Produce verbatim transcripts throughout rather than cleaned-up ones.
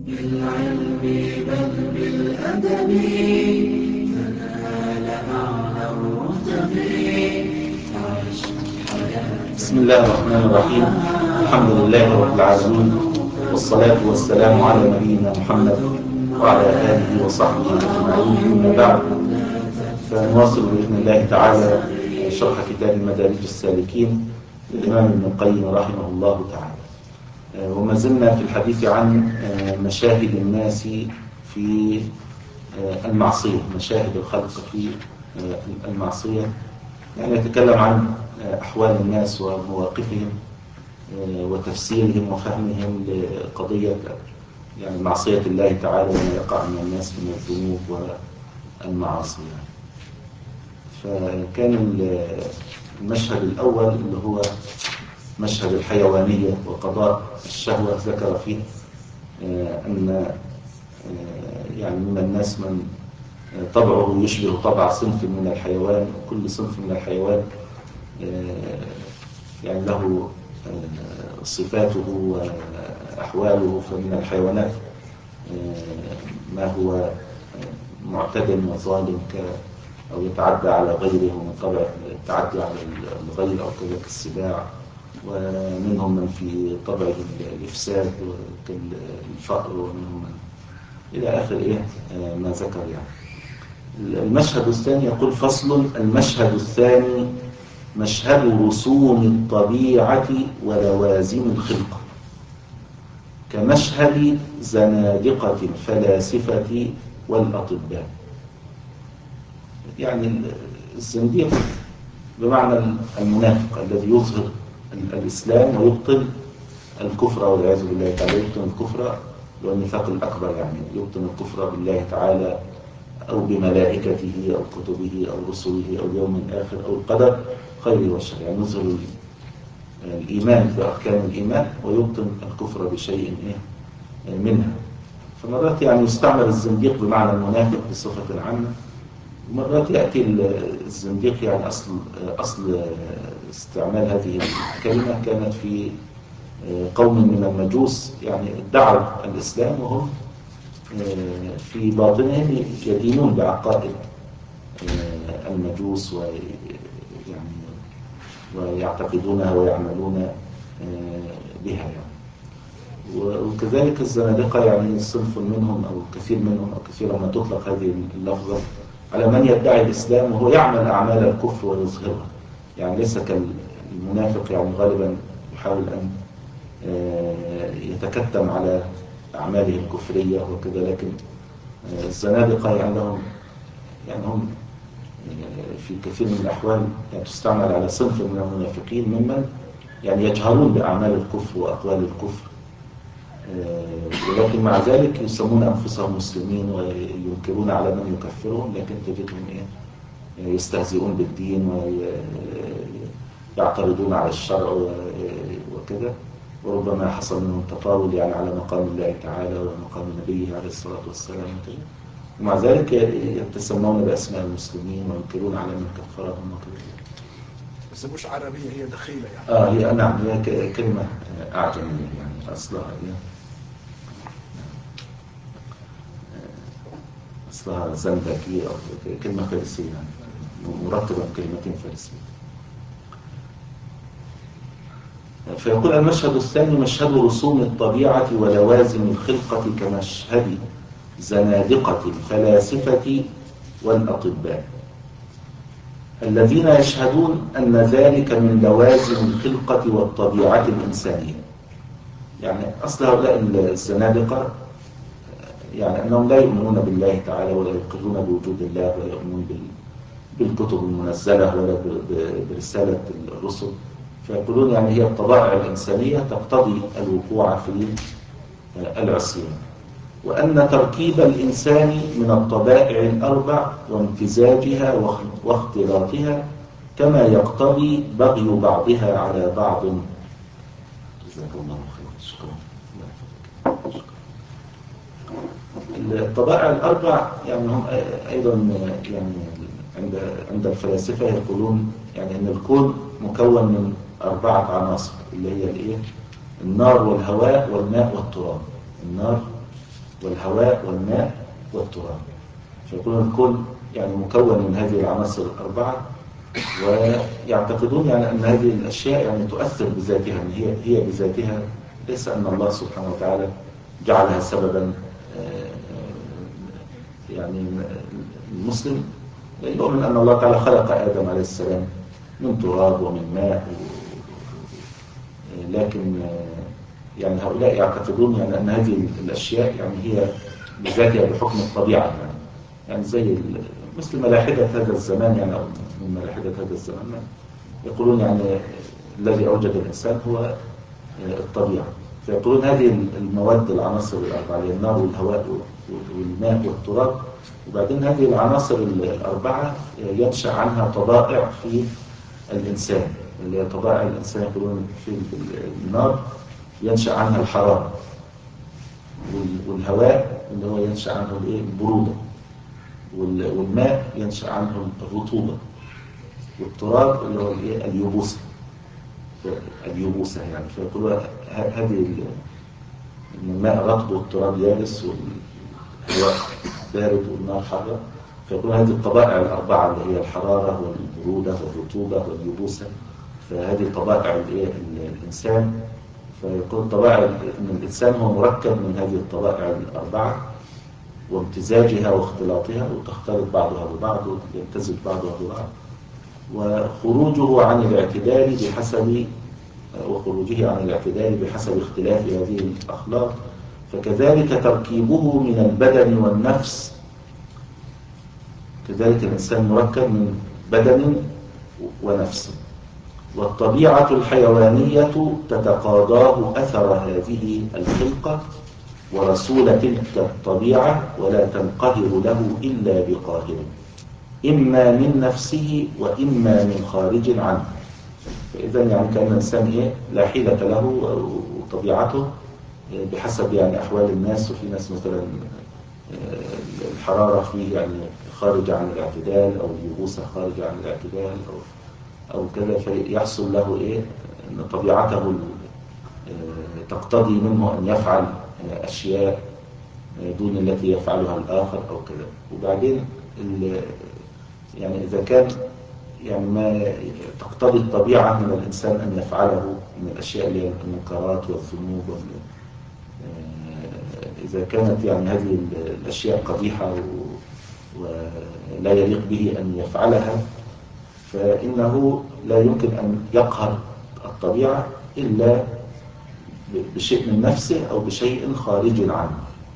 بالعلم بل بالأدب تنال أعلى الرتب. عش حياة. بسم الله الرحمن الرحيم. الحمد لله رب العالمين، والصلاة والسلام على نبينا محمد وعلى آله وصحبه أجمعين. أما بعد، فنواصل بإذن الله تعالى شرح كتاب مدارج السالكين للإمام ابن القيم رحمه الله تعالى. وما زلنا في الحديث عن مشاهد الناس في المعصية، مشاهد الخلق في المعصية، يعني يتكلم عن أحوال الناس ومواقفهم وتفسيرهم وفهمهم لقضية يعني معصية الله تعالى وما يقع من الناس من الذنوب والمعاصي. فكان المشهد الأول اللي هو مشهد الحيوانية وقضاء الشهوة، ذكر فيه أن يعني من الناس من طبعه يشبه طبع صنف من الحيوان، وكل صنف من الحيوان يعني له صفاته وأحواله. فمن الحيوانات ما هو معتد وظالم أو يتعدى على غيره، ومن طبع التعدي على الغير أو كذلك السباع، ومنهم من في طبعه الإفساد كالفقر، ومنهم من إلى آخر إيه ما ذكر. يعني المشهد الثاني يقول: فصل. المشهد الثاني مشهد رسوم الطبيعة ولوازم الخلقة، كمشهد زنادقة الفلاسفة والأطباء. يعني الزنديق بمعنى المنافق الذي يظهر الإسلام ويبطل الكفر والعياذ بالله تعالى. يبطل الكفر والنفاق الأكبر، يعني يبطل الكفر بالله تعالى أو بملائكته أو كتبه أو رسله أو اليوم الآخر أو القدر خير وشر. يعني يظهر الإيمان بأركان الإيمان ويبطل الكفر بشيء إيه منها. فمرات يعني يستعمل الزنديق بمعنى المنافق بصفة عامة، ومرات يأتي الزنديق يعني أصل أصل استعمال هذه الكلمة كانت في قوم من المجوس، يعني ادعوا الإسلام وهم في باطنهم يدينون بعقائد المجوس ويعني ويعتقدونها ويعملون بها. يعني وكذلك الزنادقة، يعني صنف منهم أو كثير منهم أو كثيرا ما تطلق هذه اللفظة على من يدعي الإسلام وهو يعمل أعمال الكفر ويظهرها. يعني ليس كالمنافق، يعني غالبا يحاول أن يتكتم على أعماله الكفرية وكذا، لكن الزنادقة يعني لهم يعني هم في كثير من الأحوال يعني تستعمل على صنف من المنافقين ممن يعني يجهرون بأعمال الكفر وأقوال الكفر، ولكن مع ذلك يسمون أنفسهم مسلمين وينكرون على من يكفرهم، لكن تجدهم إيه يستهزئون بالدين ويعترضون على الشرع وكذا، وربما حصل منهم تطاول يعني على مقام الله تعالى ومقام نبيه عليه الصلاة والسلام وكذا، ومع ذلك يتسمون بأسماء المسلمين وينكرون على من كفرهم وكذا. بس مش عربية، هي دخيلة يعني. آه هي نعم، هي كلمة أعجمية يعني أصلها هي أصلها زنبكية أو كلمة فارسية، يعني مرتبة كلمتين فارسية. فيقول: المشهد الثاني مشهد رسوم الطبيعة ولوازم الخلقة، كمشهد زنادقة الفلاسفة والأطباء الذين يشهدون أن ذلك من لوازم الخلقة والطبيعة الإنسانية. يعني أصل هؤلاء الزنادقة يعني أنهم لا يؤمنون بالله تعالى ولا يقرون بوجود الله ولا يؤمنون بالكتب المنزلة ولا برسالة الرسل، فيقولون يعني هي الطبائع الإنسانية تقتضي الوقوع في العصيان، وأن تركيب الإنسان من الطبائع الأربع وامتزاجها واختلاطها كما يقتضي بغي بعضها على بعض. جزاك الله خير. شكرا. الطبائع الأربع يعني هم أيضا يعني عند عند الفلاسفة يقولون يعني أن الكون مكون من أربعة عناصر، اللي هي الإيه؟ النار والهواء والماء والتراب. النار والهواء والماء والتراب. فيكون الكون يعني مكون من هذه العناصر الأربعة، ويعتقدون يعني أن هذه الأشياء يعني تؤثر بذاتها، يعني هي هي بذاتها، ليس أن الله سبحانه وتعالى جعلها سببا. يعني المسلم يؤمن أن الله تعالى خلق آدم عليه السلام من تراب ومن ماء، لكن يعني هؤلاء يعتقدون يعني أن هذه الأشياء يعني هي بذاتها بحكم الطبيعة، يعني, يعني زي مثل ملاحدة هذا الزمان، يعني أو من ملاحدة هذا الزمان يقولون يعني الذي أوجد الإنسان هو الطبيعة. فيقولون هذه المواد العناصر الأربعة، النار والهواء والماء والتراب، وبعدين هذه العناصر الأربعة ينشأ عنها طبائع في الإنسان، اللي هي طبائع الإنسان يقولون في النار ينشأ عنها الحرارة، والهواء اللي هو ينشأ عنه البرودة، والماء ينشأ عنه الرطوبة، والتراب اللي هو اليبوسة اليبوسة يعني. فيقولوا هذه الماء رطب والتراب يابس والهواء بارد والنار حارة، فيقولوا هذه الطبائع الأربعة اللي هي الحرارة والبرودة والرطوبة واليبوسة، فهذه طبائع الإنسان. فيقول طبائع أن الإنسان هو مركب من هذه الطبائع الأربعة وامتزاجها واختلاطها، وتختلط بعضها ببعض ويمتزج بعضها ببعض، وخروجه عن الاعتدال بحسب وخروجه عن الاعتدال بحسب اختلاف هذه الأخلاق. فكذلك تركيبه من البدن والنفس، كذلك الإنسان مركب من بدن ونفس، والطبيعة الحيوانية تتقاضاه أثر هذه الخلقة ورسول تلك الطبيعة، ولا تنقهر له إلا بقاهر، إما من نفسه وإما من خارج عنه. فإذا يعني كان الإنسان إيه لا حيلة له، وطبيعته بحسب يعني أحوال الناس. وفي ناس مثلا الحرارة فيه يعني خارج عن الاعتدال، أو اليبوسة خارج عن الاعتدال، أو أو كذا، فيحصل له إيه أن طبيعته تقتضي منه أن يفعل أشياء دون التي يفعلها الآخر أو كذا. وبعدين يعني إذا كان يعني ما تقتضي الطبيعة من الإنسان أن يفعله من الأشياء اللي هي المنكرات والذنوب، إذا كانت يعني هذه الأشياء قبيحة ولا يليق به أن يفعلها، فإنه لا يمكن أن يقهر الطبيعة إلا بشيء من نفسه أو بشيء خارج عنه،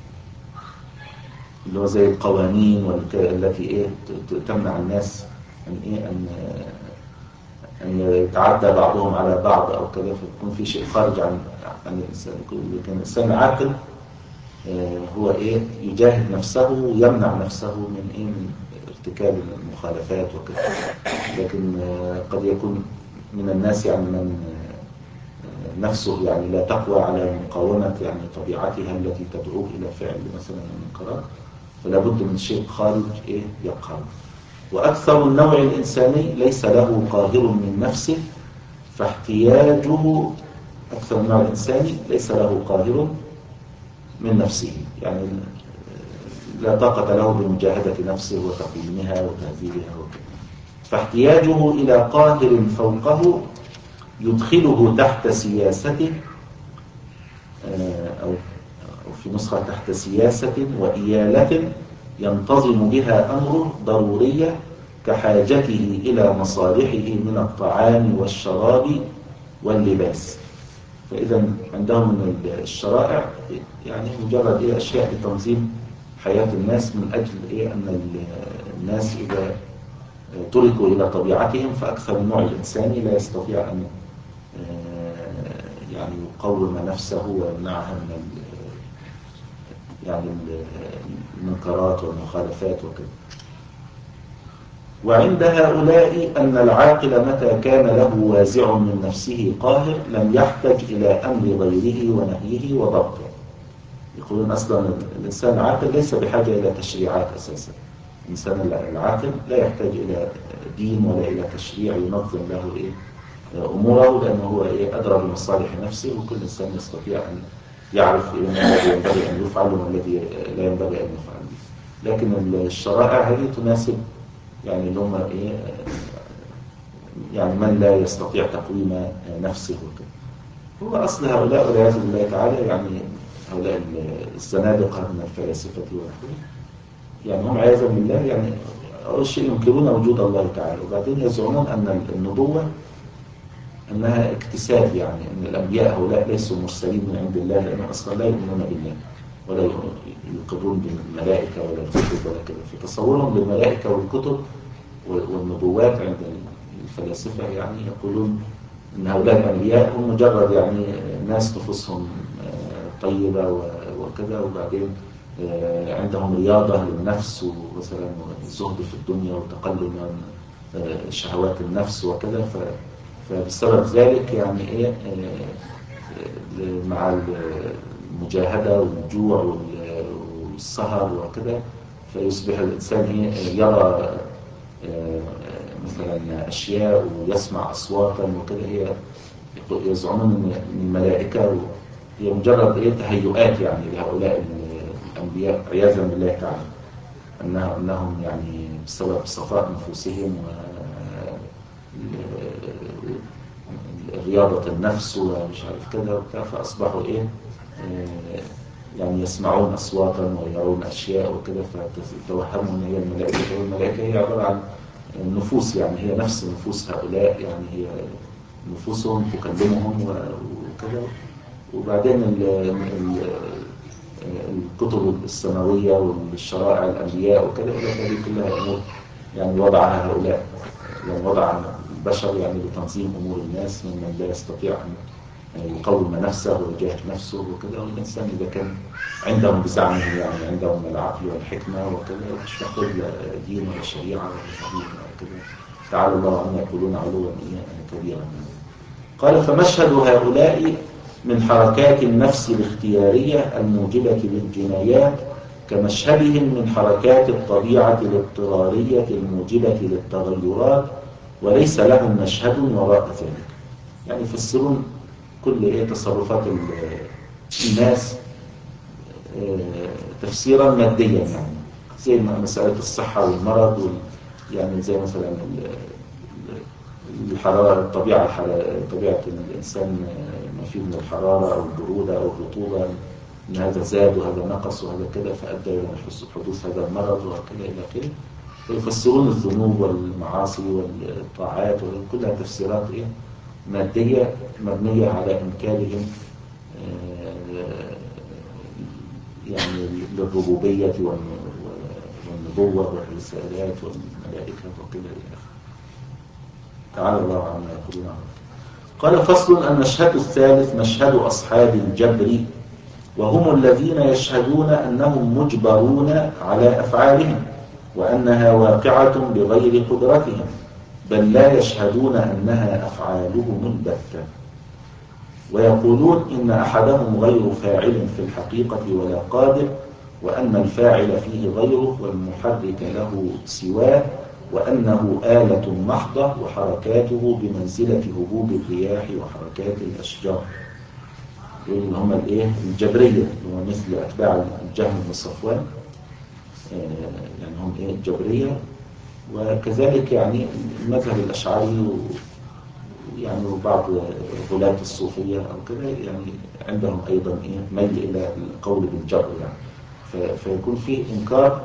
اللي هو زي القوانين التي إيه تمنع الناس أن إيه أن أن يتعدى بعضهم على بعض أو كذا، فيكون في شيء خارج عن عن الإنسان. لكن الإنسان عاقل هو إيه يجاهد نفسه ويمنع نفسه من إيه من ارتكاب المخالفات وكذا. لكن قد يكون من الناس يعني من نفسه يعني لا تقوى على مقاومة يعني طبيعتها التي تدعوه إلى فعل مثلا المنكرات، فلا بد من شيء خارج إيه يقهر. وأكثر النوع الإنساني ليس له قاهر من نفسه، فاحتياجه أكثر النوع الإنساني ليس له قاهر من نفسه، يعني لا طاقة له بمجاهدة نفسه وتقويمها وتهذيبها وكذا. فاحتياجه إلى قاهر فوقه يدخله تحت سياسته، أو في نسخة تحت سياسة وإيالة ينتظم بها أمره ضرورية، كحاجته إلى مصالحه من الطعام والشراب واللباس. فإذا عندهم من الشرائع يعني مجرد إيه أشياء لتنظيم حياة الناس، من أجل إيه أن الناس إذا تركوا إلى طبيعتهم، فأكثر النوع الإنساني لا يستطيع أن يعني يقوم نفسه ويمنعها من يعني المنكرات والمخالفات وكذا. وعند هؤلاء أن العاقل متى كان له وازع من نفسه قاهر لم يحتج إلى أمر غيره ونهيه وضبطه. يقولون أصلا الإنسان العاقل ليس بحاجة إلى تشريعات أساسا. الإنسان العاقل لا يحتاج إلى دين ولا إلى تشريع ينظم له إيه أموره، لأنه هو إيه أدرى بمصالح نفسه، وكل إنسان يستطيع أن يعرف إيه ما الذي ينبغي أن يفعل وما الذي لا ينبغي أن يفعل. لكن الشرائع هذه تناسب يعني اللي هم إيه يعني من لا يستطيع تقويم نفسه وكده. هو أصل هؤلاء والعياذ بالله تعالى يعني هؤلاء الزنادقة من الفلاسفة ونحوهم يعني هم عياذا بالله يعني أول شيء ينكرون وجود الله تعالى، وبعدين يزعمون أن النبوة أنها اكتساب، يعني أن الأنبياء هؤلاء ليسوا مرسلين من عند الله لأنهم أصلا لا يؤمنون بالله ولا يقرون بالملائكة ولا الكتب ولا كذا. فتصورهم بالملائكة والكتب والنبوات عند الفلاسفة يعني يقولون أن هؤلاء الأنبياء هم مجرد يعني ناس نفوسهم طيبة وكذا، وبعدين عندهم رياضة للنفس ومثلا الزهد في الدنيا وتقلل من شهوات النفس وكذا. فبسبب ذلك يعني إيه مع المجاهدة والجوع والسهر وكذا فيصبح الإنسان إيه يرى مثلا أشياء ويسمع أصواتا وكذا. هي يزعمون من الملائكة هي مجرد إيه تهيؤات يعني لهؤلاء الأنبياء عياذا بالله تعالى، أنها أنهم يعني بسبب صفاء نفوسهم ورياضة النفس ومش عارف كذا وبتاع فأصبحوا إيه يعني يسمعون أصواتا ويرون أشياء وكذا، فتوهموا أن هي الملائكة. والملائكة هي عبارة عن النفوس يعني هي نفس نفوس هؤلاء، يعني هي نفوسهم تكلمهم وكذا. وبعدين ال ال الكتب السماوية والشرائع الأنبياء وكذا هذه كلها أمور يعني وضعها هؤلاء يعني وضع البشر يعني لتنظيم أمور الناس ممن لا يستطيع أن يقوم نفسه ويجاهد نفسه وكذا. والإنسان إذا كان عندهم بزعمه يعني عندهم العقل والحكمة وكذا مش محتاج لا دين ولا شريعة ولا دين ولا كذا. تعالى الله عما يقولون علوا كبيرا. قال فمشهد هؤلاء من حركات النفس الاختيارية الموجبة للجنايات كمشهدهم من حركات الطبيعة الاضطرارية الموجبة للتغيرات، وليس لهم مشهد وراء ذلك. يعني يفسرون كل إيه تصرفات الناس تفسيرا ماديا يعني زي مسألة الصحة والمرض وال يعني زي مثلا الحرارة الطبيعة الحرارة طبيعة الإنسان ما فيه من الحرارة أو البرودة أو الرطوبة إن هذا زاد وهذا نقص وهذا كذا فأدى إلى حدوث هذا المرض وكذا إلى آخره. فيفسرون الذنوب والمعاصي والطاعات كلها تفسيرات إيه مادية مبنية على إنكارهم يعني للربوبية والنبوة والرسالات والملائكة وكذا إلى آخره. تعالى الله عما يقولون عنه. قال فصل المشهد الثالث مشهد أصحاب الجبر، وهم الذين يشهدون أنهم مجبرون على أفعالهم وأنها واقعة بغير قدرتهم، بل لا يشهدون أنها أفعالهم البتة، ويقولون إن أحدهم غير فاعل في الحقيقة ولا قادر، وأن الفاعل فيه غيره والمحرك له سواه، وأنه آلة محضة وحركاته بمنزلة هبوب الرياح وحركات الأشجار. يقول هم الإيه الجبرية هم مثل أتباع الجهم بن صفوان يعني هم إيه الجبرية. وكذلك يعني المذهب الأشعري يعني وبعض غلاة الصوفية أو كذا يعني عندهم أيضا إيه ميل إلى القول بالجبر يعني فيكون فيه إنكار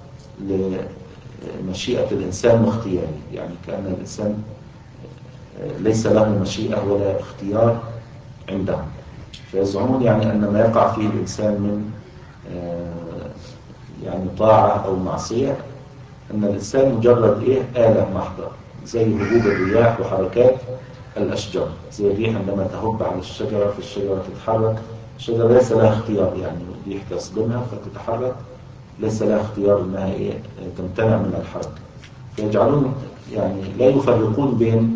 لمشيئة الإنسان واختياره، يعني كأن الإنسان ليس له مشيئة ولا اختيار عندهم. فيزعمون يعني أن ما يقع فيه الإنسان من يعني طاعة أو معصية أن الإنسان مجرد إيه آلة محضة زي هبوب الرياح وحركات الأشجار. زي الريح عندما تهب على الشجرة فالشجرة تتحرك، الشجرة ليس لها اختيار يعني الريح تصدمها فتتحرك ليس لها اختيار أنها إيه تمتنع من الحركة. فيجعلون يعني لا يفرقون بين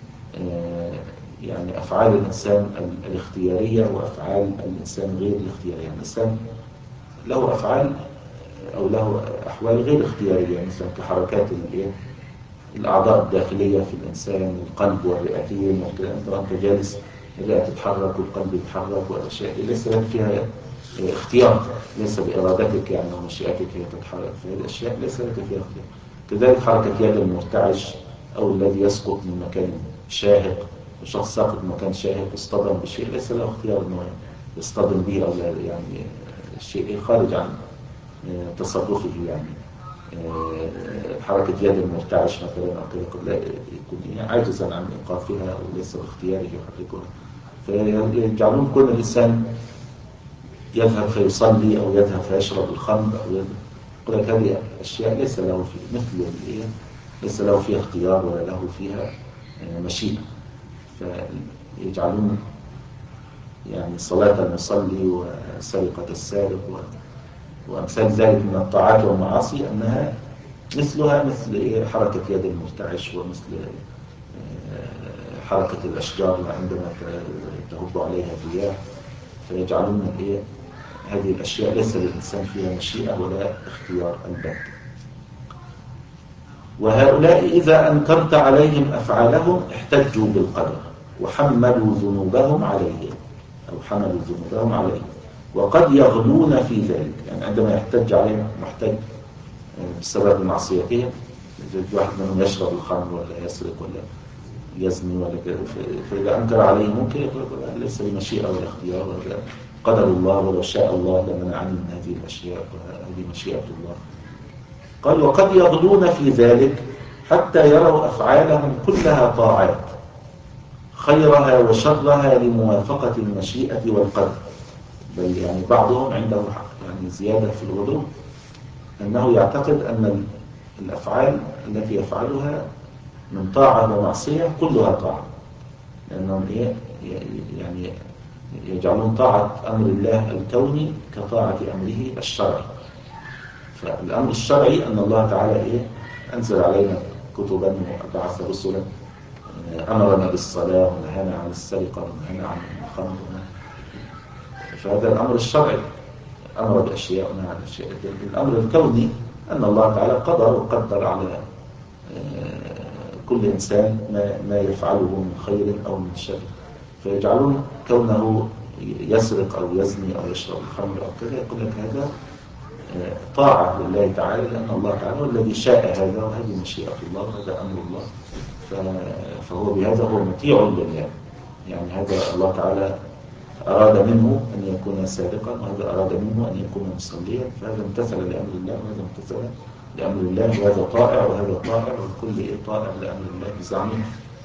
يعني أفعال الإنسان الاختيارية وأفعال الإنسان غير الاختيارية. يعني الإنسان له أفعال أو له أحوال غير اختيارية مثلا كحركات الأعضاء الداخلية في الإنسان القلب والرئتين وكذا. أنت وأنت جالس الرئة تتحرك والقلب يتحرك والأشياء دي ليس لك فيها اختيار، ليس بإرادتك يعني ومشيئتك هي تتحرك، فهذه الأشياء ليس لك فيها اختيار. كذلك حركة يد المرتعش أو الذي يسقط من مكان شاهق، الشخص ساقط من مكان شاهق واصطدم بشيء ليس له اختيار أنه يصطدم به أو لا، يعني شيء خارج عن تصرفه يعني. حركة يد المرتعش مثلا أو كذا قد لا يكون عاجزا عن إيقافها وليس باختياره يحركها، فيجعلون كل الإنسان يذهب فيصلي أو يذهب فيشرب الخمر أو يقول لك هذه أشياء ليس له في مثل الإيه ليس له فيها اختيار ولا له فيها مشيئة، فيجعلون يعني صلاة المصلي وسرقة السارق وأمثال ذلك من الطاعات والمعاصي أنها مثلها مثل حركة يد المرتعش ومثل حركة الأشجار عندما تهب عليها الرياح، فيجعلون الإيه هذه الأشياء ليس للإنسان فيها مشيئة ولا اختيار البتة. وهؤلاء إذا أنكرت عليهم أفعالهم احتجوا بالقدر وحملوا ذنوبهم عليهم أو حملوا ذنوبهم عليهم، وقد يغلون في ذلك، يعني عندما يحتج عليهم محتج بسبب معصيتهم، واحد منهم يشرب الخمر ولا يسرق ولا يزني ولا كذا، فإذا أنكر عليه ممكن يقول ليس بمشيئة ولا اختيار ولا قدر الله، ولو شاء الله لمنعني من هذه الأشياء وهذه مشيئة الله. قال وقد يغلون في ذلك حتى يروا أفعالهم كلها طاعات خيرها وشرها لموافقة المشيئة والقدر، بل يعني بعضهم عنده يعني زيادة في الغلو أنه يعتقد أن الأفعال التي يفعلها من طاعة ومعصية كلها طاعة، لأنهم إيه يعني يجعلون طاعة أمر الله الكوني كطاعة أمره الشرعي. فالأمر الشرعي أن الله تعالى إيه أنزل علينا كتبا وبعث رسلا، أمرنا بالصلاة ونهانا عن السرقة ونهانا عن الخمر، فهذا الأمر الشرعي أمر بأشياء ونهى عن أشياء. الأمر الكوني أن الله تعالى قدر وقدر على كل إنسان ما, ما يفعله من خير أو من شر، فيجعلون كونه يسرق أو يزني أو يشرب الخمر أو كذا يقول لك هذا طاعة لله تعالى، لأن الله تعالى هو الذي شاء هذا وهذه مشيئة الله وهذا أمر الله، فهو بهذا هو مطيع لله، يعني هذا الله تعالى أراد منه أن يكون سارقا وهذا أراد منه أن يكون مصليا، فهذا امتثل لأمر الله وهذا امتثل لأمر الله، وهذا طائع وهذا طائع والكل إيه طائع لأمر الله بزعمه.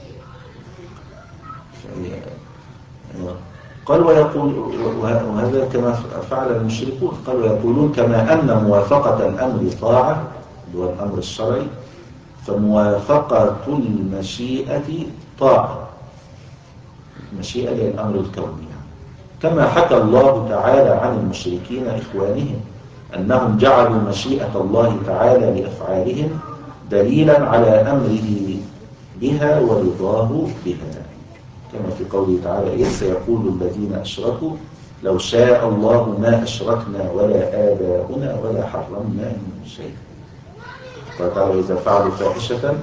قال ويقول وهذا كما فعل المشركون، قال ويقولون كما أن موافقة الأمر طاعة اللي هو الأمر الشرعي فموافقة المشيئة طاعة، المشيئة للأمر الكوني، كما حكى الله تعالى عن المشركين إخوانهم أنهم جعلوا مشيئة الله تعالى لأفعالهم دليلا على أمره بها ورضاه بها، كما في قوله تعالى إذ سيقول الذين أشركوا لو شاء الله ما أشركنا ولا آباؤنا ولا حرمنا من شيء. قال تعالى إذا فعلوا فاحشة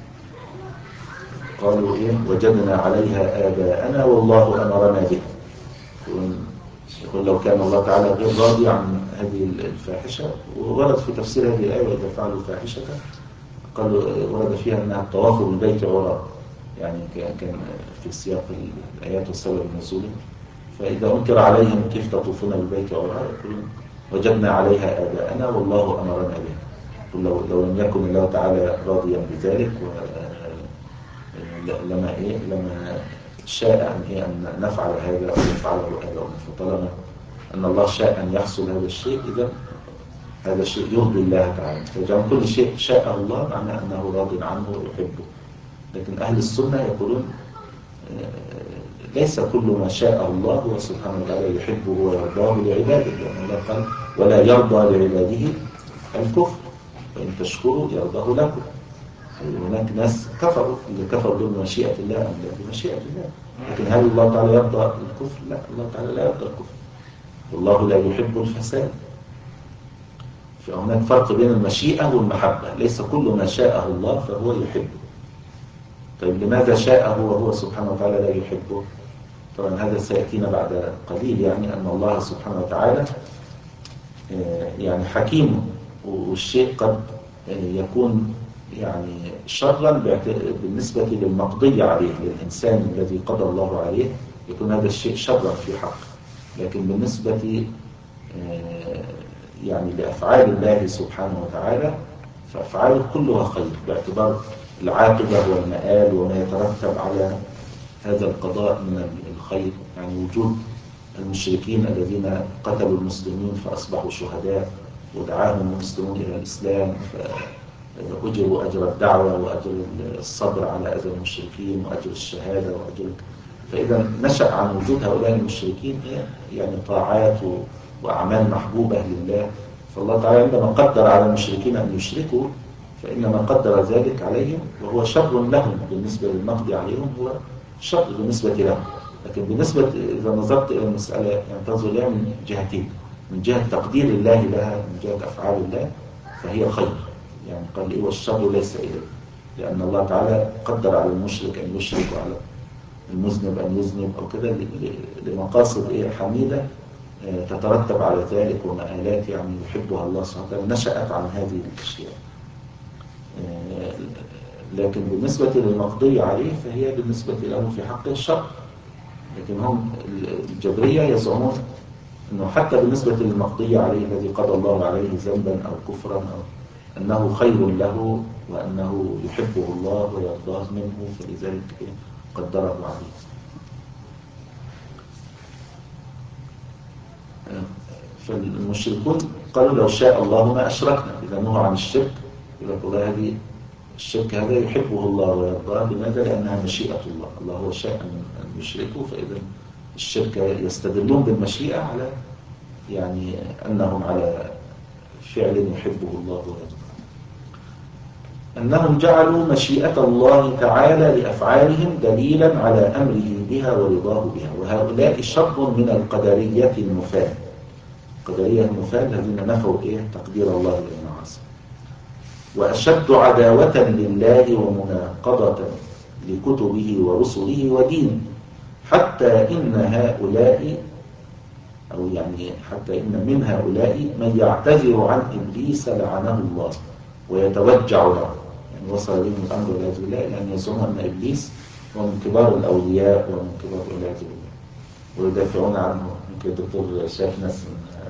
قالوا إيه وجدنا عليها آباءنا والله أمرنا به، يقول لو كان الله تعالى غير راضي عن هذه الفاحشة. وورد في تفسير هذه الآية وإذا فعلوا فاحشة قالوا ورد فيها أنها الطواف بالبيت عراة، يعني كان في سياق الآيات والسبب النزول، فإذا أنكر عليهم كيف تطوفون بالبيت عراة يقولون وجدنا عليها آباءنا والله أمرنا به. لو لو لم يكن الله تعالى راضيا بذلك لما إيه لما شاء أن إيه أن نفعل هذا أو نفعله آباؤنا، فطالما أن الله شاء أن يحصل هذا الشيء إذا هذا الشيء يرضي الله تعالى، فجعل كل شيء شاءه الله معناه أنه راض عنه ويحبه. لكن أهل السنة يقولون ليس كل ما شاء الله هو سبحانه وتعالى يحبه ويرضاه لعباده، لأن الله قال ولا يرضى لعباده الكفر فإن تشكروا يرضاه لكم. هناك ناس كفروا، اللي كفروا دون مشيئة الله أم لا بمشيئة الله، لكن هل الله تعالى يرضى الكفر؟ لا، الله تعالى لا يرضى الكفر والله لا يحب الفساد. فهناك فرق بين المشيئة والمحبة، ليس كل ما شاءه الله فهو يحبه. طيب لماذا شاءه وهو سبحانه وتعالى لا يحبه؟ طبعا هذا سيأتينا بعد قليل، يعني أن الله سبحانه وتعالى يعني حكيم، والشيء قد يكون يعني شرا بالنسبة للمقضي عليه، للإنسان الذي قضى الله عليه يكون هذا الشيء شرا في حقه، لكن بالنسبة يعني لأفعال الله سبحانه وتعالى فأفعاله كلها خير باعتبار العاقبة والمآل وما يترتب على هذا القضاء من الخير. يعني وجود المشركين الذين قتلوا المسلمين فأصبحوا شهداء ودعاهم المسلمون إلى الإسلام فأجروا أجر الدعوة وأجر الصبر على أذى المشركين وأجر الشهادة وأجر. فإذا نشأ عن وجود هؤلاء المشركين يعني طاعات وأعمال محبوبة لله. فالله تعالى عندما قدر على المشركين أن يشركوا فإنما قدر ذلك عليهم وهو شر لهم بالنسبة للمقضي عليهم، هو شر بالنسبة لهم. لكن بالنسبة إذا نظرت إلى المسألة يعني تنظر لها من جهتين، من جهة تقدير الله لها، من جهة أفعال الله فهي خير. يعني قال إيه والشر ليس إليه، لأن الله تعالى قدر على المشرك أن يشرك وعلى المذنب أن يذنب أو كده لمقاصد إيه حميدة تترتب على ذلك ومآلات يعني يحبها الله سبحانه وتعالى نشأت عن هذه الأشياء. لكن بالنسبة للمقضي عليه فهي بالنسبة له في حقه الشر. لكن هم الجبرية يزعمون أنه حتى بالنسبة للمقضي عليه الذي قضى الله عليه ذنبا أو كفرا أو أنه خير له وأنه يحبه الله ويرضاه منه فلذلك قدره عليه. فالمشركون قالوا لو شاء الله ما أشركنا، إذا نهوا عن الشرك يقول الله هذه الشرك هذا يحبه الله ويرضاه. لماذا؟ لأنها مشيئة الله، الله هو شاء أن يشركوا، فإذا الشرك يستدلون بالمشيئة على يعني أنهم على فعل يحبه الله ويرضاه. أنهم جعلوا مشيئة الله تعالى لأفعالهم دليلا على أمره بها ورضاه بها، وهؤلاء شر من القدرية النفاة. القدرية النفاة الذين نفوا إيه تقدير الله للمعاصي، وأشد عداوة لله ومناقضة لكتبه ورسله ودينه، حتى إن هؤلاء أو يعني حتى إن من هؤلاء من يعتذر عن إبليس لعنه الله ويتوجع له. يعني وصل بهم الأمر والعياذ بالله لأن يزعمون أن إبليس هو من كبار الأولياء ومن كبار والعياذ بالله ويدافعون عنه. يمكن الدكتور شاف ناس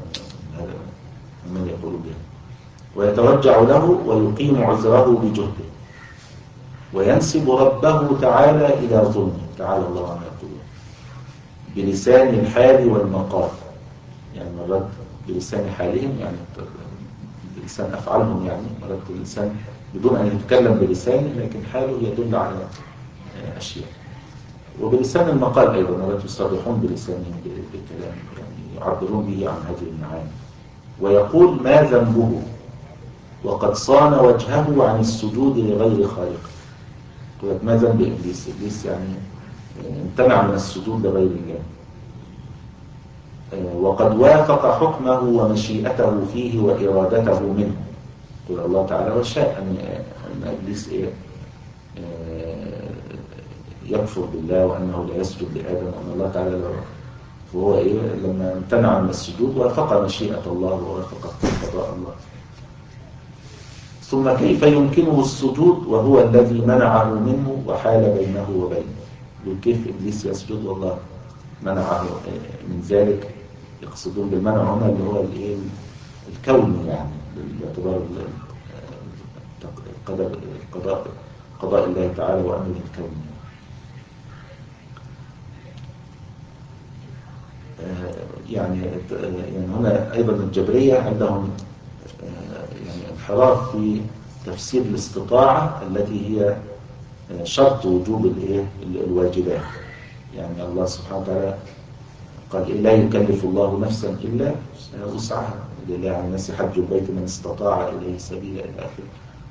من يقولوا به. ويتوجع له ويقيم عذره بجهده وينسب ربه تعالى إلى ظلمه تعالى الله عما يقولون بلسان الحال والمقال. يعني مرات بلسان حالهم يعني بلسان أفعالهم، يعني مرات الإنسان بدون أن يتكلم بلسانه لكن حاله يدل على أشياء. وبلسان المقال أيضا مرات يصرحون بلسانهم بالكلام يعني يعبرون به عن هذه المعاني. ويقول ما ذنبه وقد صان وجهه عن السجود لغير خالقه. يقول ما ذنب إبليس؟ إبليس يعني امتنع من السجود لغير الله، وقد وافق حكمه ومشيئته فيه وإرادته منه. يقول الله تعالى وشاء أن إبليس إيه يكفر بالله وأنه لا يسجد لآدم وأن الله تعالى فهو إيه لما امتنع من السجود وافق مشيئة الله ووافق قضاء الله. ثم كيف يمكنه السجود وهو الذي منعه منه وحال بينه وبينه؟ كيف إبليس يسجد والله منعه من ذلك؟ يقصدون بالمنع هنا اللي هو الكون، يعني باعتبار قدر قضاء قضاء الله تعالى وأمره الكون. يعني يعني هنا أيضا الجبرية عندهم يعني انحراف في تفسير الاستطاعة التي هي شرط وجوب الايه الواجبات. يعني الله سبحانه وتعالى قال لا يكلف الله نفسا إلا وسعها، لله على الناس حج البيت من استطاع إليه سبيلا إلى آخره.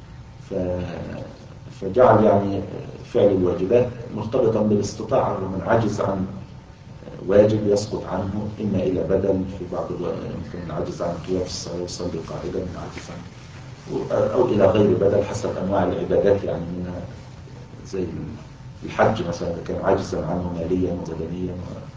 فجعل يعني فعل الواجبات مرتبطا بالاستطاعة، ومن عجز عن واجب يسقط عنه إما إلى بدل في بعض يمكن عجز عن القيام في الصلاة يصلي قاعدا من عجز عنه، أو إلى غير بدل حسب أنواع العبادات. يعني منها زي الحج مثلا كان عاجزا عنه ماليا وبدنيا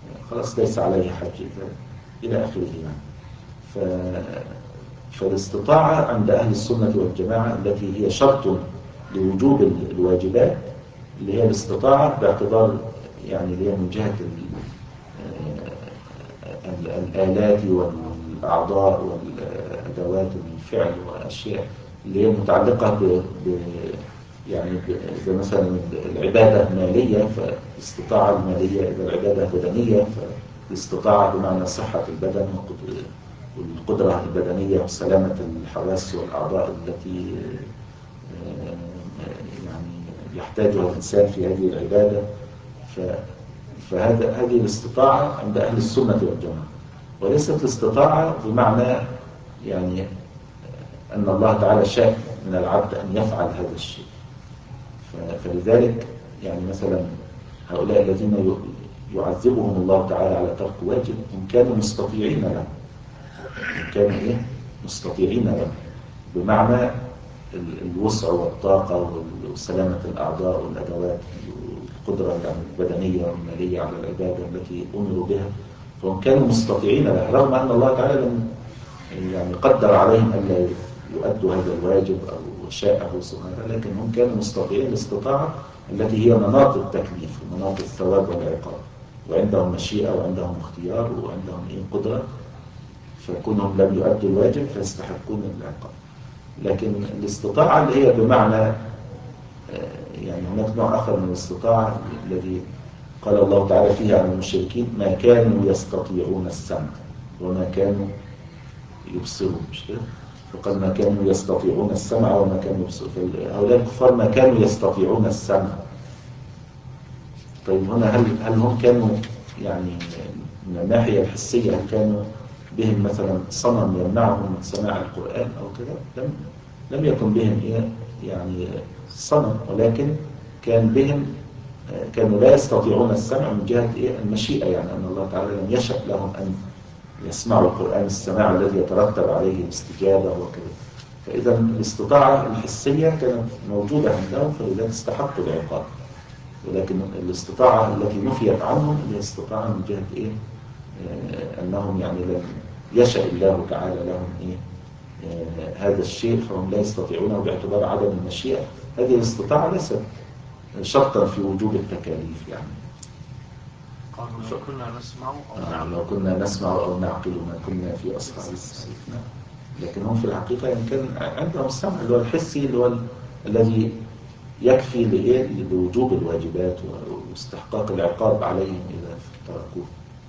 خلاص ليس عليه حج إلى آخره يعني. ف... فالاستطاعة عند أهل السنة والجماعة التي هي شرط لوجوب الواجبات اللي هي الاستطاعة باعتبار يعني اللي هي من جهة الآلات والأعضاء والأدوات الفعل والأشياء اللي هي متعلقة ب... ب... يعني إذا مثلا العبادة مالية فالاستطاعة المالية، إذا العبادة بدنية فالاستطاعة بمعنى صحة البدن والقدرة البدنية وسلامة الحواس والأعضاء التي يعني يحتاجها الإنسان في هذه العبادة. فهذا هذه الاستطاعة عند أهل السنة والجماعة، وليست الاستطاعة بمعنى يعني أن الله تعالى شاء من العبد أن يفعل هذا الشيء. فلذلك يعني مثلا هؤلاء الذين يعذبهم الله تعالى على ترك واجب هم كانوا مستطيعين له، كانوا إيه؟ مستطيعين له بمعنى الوسع والطاقة وسلامة الأعضاء والأدوات والقدرة البدنية والمالية على العبادة التي أمروا بها، فهم كانوا مستطيعين لها رغم أن الله تعالى لم يعني قدر عليهم ألا يؤدوا هذا الواجب أو شاءه سبحانه، لكن هم كانوا مستطيعين الاستطاعة التي هي مناط التكليف ومناط الثواب والعقاب، وعندهم مشيئة وعندهم اختيار وعندهم إيه قدرة، فكونهم لم يؤدوا الواجب فيستحقون العقاب. لكن الاستطاعة اللي هي بمعنى يعني هناك نوع آخر من الاستطاعة الذي قال الله تعالى فيها عن المشركين ما كانوا يستطيعون السمع وما كانوا يبصرون، مش كده؟ فقال ما كانوا يستطيعون السمع وما كانوا يبصرون. هؤلاء الكفار ما كانوا يستطيعون السمع. طيب هنا هل هل هم كانوا يعني من الناحية الحسية هل كانوا بهم مثلا صنم يمنعهم من سماع القرآن أو كذا؟ لم لم يكن بهم إيه يعني صنم، ولكن كان بهم كانوا لا يستطيعون السمع من جهة إيه المشيئة، يعني أن الله تعالى لم يشأ لهم أن يسمعوا القرآن السماع الذي يترتب عليه الاستجابة وكذا. فإذا الاستطاعة الحسية كانت موجودة عندهم فلذلك استحقوا العقاب، ولكن الاستطاعة التي نفيت عنهم هي استطاعة من جهة إيه آه أنهم يعني لم يشأ الله تعالى لهم إيه آه هذا الشيء فهم لا يستطيعونه باعتبار عدم المشيئة. هذه الاستطاعة ليست شرطا في وجوب التكاليف يعني. قالوا لو كنا نسمع أو نعم لو كنا نسمع أو نعقل ما كنا في أصحاب السعير. لكن هم في الحقيقة يعني كان عندهم السمع اللي هو الحسي اللي هو الذي يكفي لإيه لوجوب الواجبات واستحقاق العقاب عليهم إذا تركوه.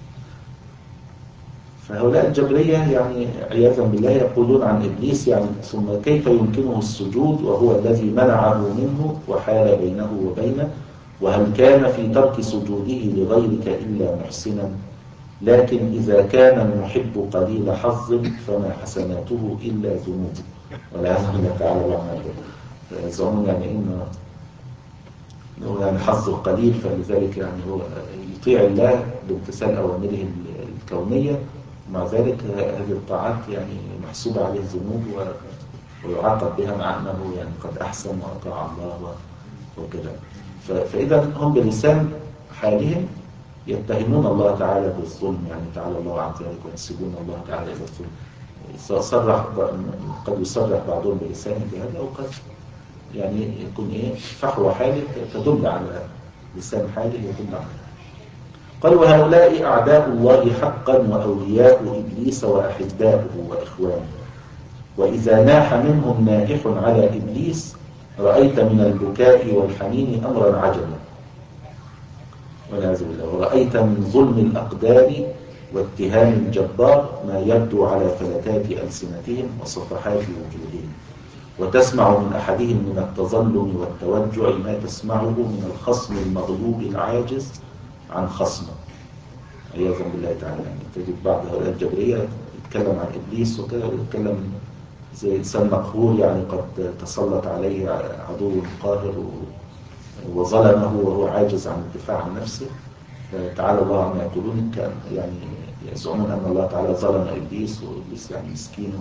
فهؤلاء الجبرية يعني عياذا بالله يقولون عن إبليس يعني ثم كيف يمكنه السجود وهو الذي منعه منه وحال بينه وبينه، وهل كان في ترك سجوده لغيرك إلا محسنا، لكن إذا كان المحب قليل حظ فما حسناته إلا ذنوب والعياذ بالله تعالى وعنه. فيزعمون يعني إنه يعني حظه قليل فلذلك يعني هو يطيع الله بامتثال أوامره الكونية، ومع ذلك هذه الطاعات يعني محسوبة عليه ذنوب ويعاقب بها مع أنه يعني قد أحسن وأطاع الله وكذا. فإذا هم بلسان حالهم يتهمون الله تعالى بالظلم، يعني تعالى الله عن ذلك وينسبون الله تعالى إلى الظلم. صرح قد يصرح بعضهم بلسانه بهذا أو قد يعني يكون إيه فحوى حاله تدل على لسان حاله يدل على. قال وهؤلاء أعداء الله حقا وأولياء إبليس وأحباؤه وإخوانه، وإذا ناح منهم نائح على إبليس رأيت من البكاء والحنين أمرا عجبا والعياذ بالله، ورأيت من ظلم الأقدار واتهام الجبار ما يبدو على فلتات ألسنتهم وصفحات وجوههم، وتسمع من أحدهم من التظلم والتوجع ما تسمعه من الخصم المغلوب العاجز عن خصمه عياذا بالله تعالى. يعني تجد بعض هؤلاء الجبرية يتكلم عن إبليس وكذا ويتكلم زي إنسان مقهور يعني قد تسلط عليه عدو قاهر وظلمه وهو عاجز عن الدفاع عن نفسه. تعالى الله عما يقولون كان يعني يزعمون أن الله تعالى ظلم إبليس وإبليس يعني مسكين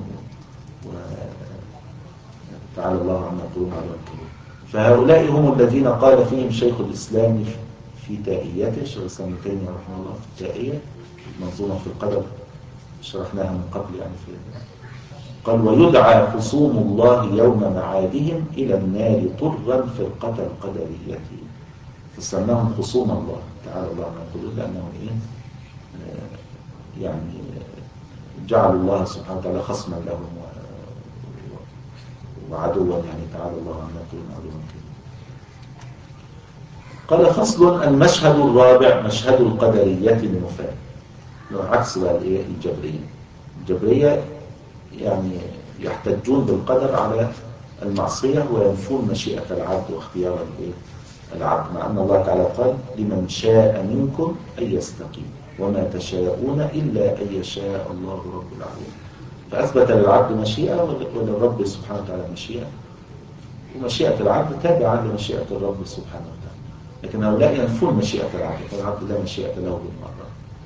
وتعالى الله عما يقولون على الكبير. فهؤلاء هم الذين قال فيهم شيخ الإسلام في تائيته شيخ الإسلام ابن تيمية رحمه الله في تائية منظومة في القدر شرحناها من قبل يعني في قال ويدعى خصوم الله يوم معادهم إلى النار طرا فرقة القدرية فسماهم خصوم الله تعالى الله عما يقولون لأنهم إيه آه يعني جعل الله سبحانه وتعالى خصما لهم وعدوا يعني تعالى الله عما يقولون عدوا كده. قال فصل المشهد الرابع مشهد القدرية المفاد عكس بقى الايه الجبرية. الجبرية يعني يحتجون بالقدر على المعصية وينفون مشيئة العبد واختيار الايه العبد مع أن الله تعالى قال لمن شاء منكم أن يستقيم وما تشاءون إلا أن يشاء الله رب العالمين. فأثبت للعبد مشيئة وللرب سبحانه وتعالى مشيئة ومشيئة العبد تابعة لمشيئة الرب سبحانه وتعالى لكن هؤلاء ينفون مشيئة العبد فالعبد لا مشيئة له بالمرة.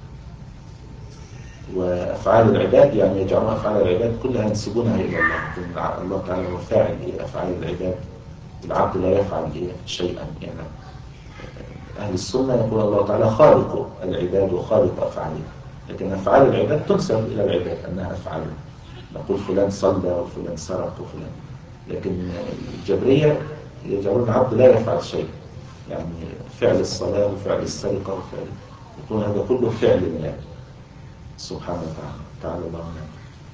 وأفعال العباد يعني يجعلون أفعال العباد كلها ينسبونها إلى الله. الله تعالى هو فاعل أفعال العباد العبد لا يفعل شيئا يعني أهل السنة يقول الله تعالى خالق العباد وخالق أفعالهم لكن أفعال العباد تنسب إلى العباد أنها أفعاله نقول فلان صلى وفلان سرق وفلان لكن الجبرية يجعلون العبد لا يفعل شيء يعني فعل الصلاة وفعل السرقة وفعل يكون هذا كله فعل الله سبحانه وتعالى تعالى الله عنه.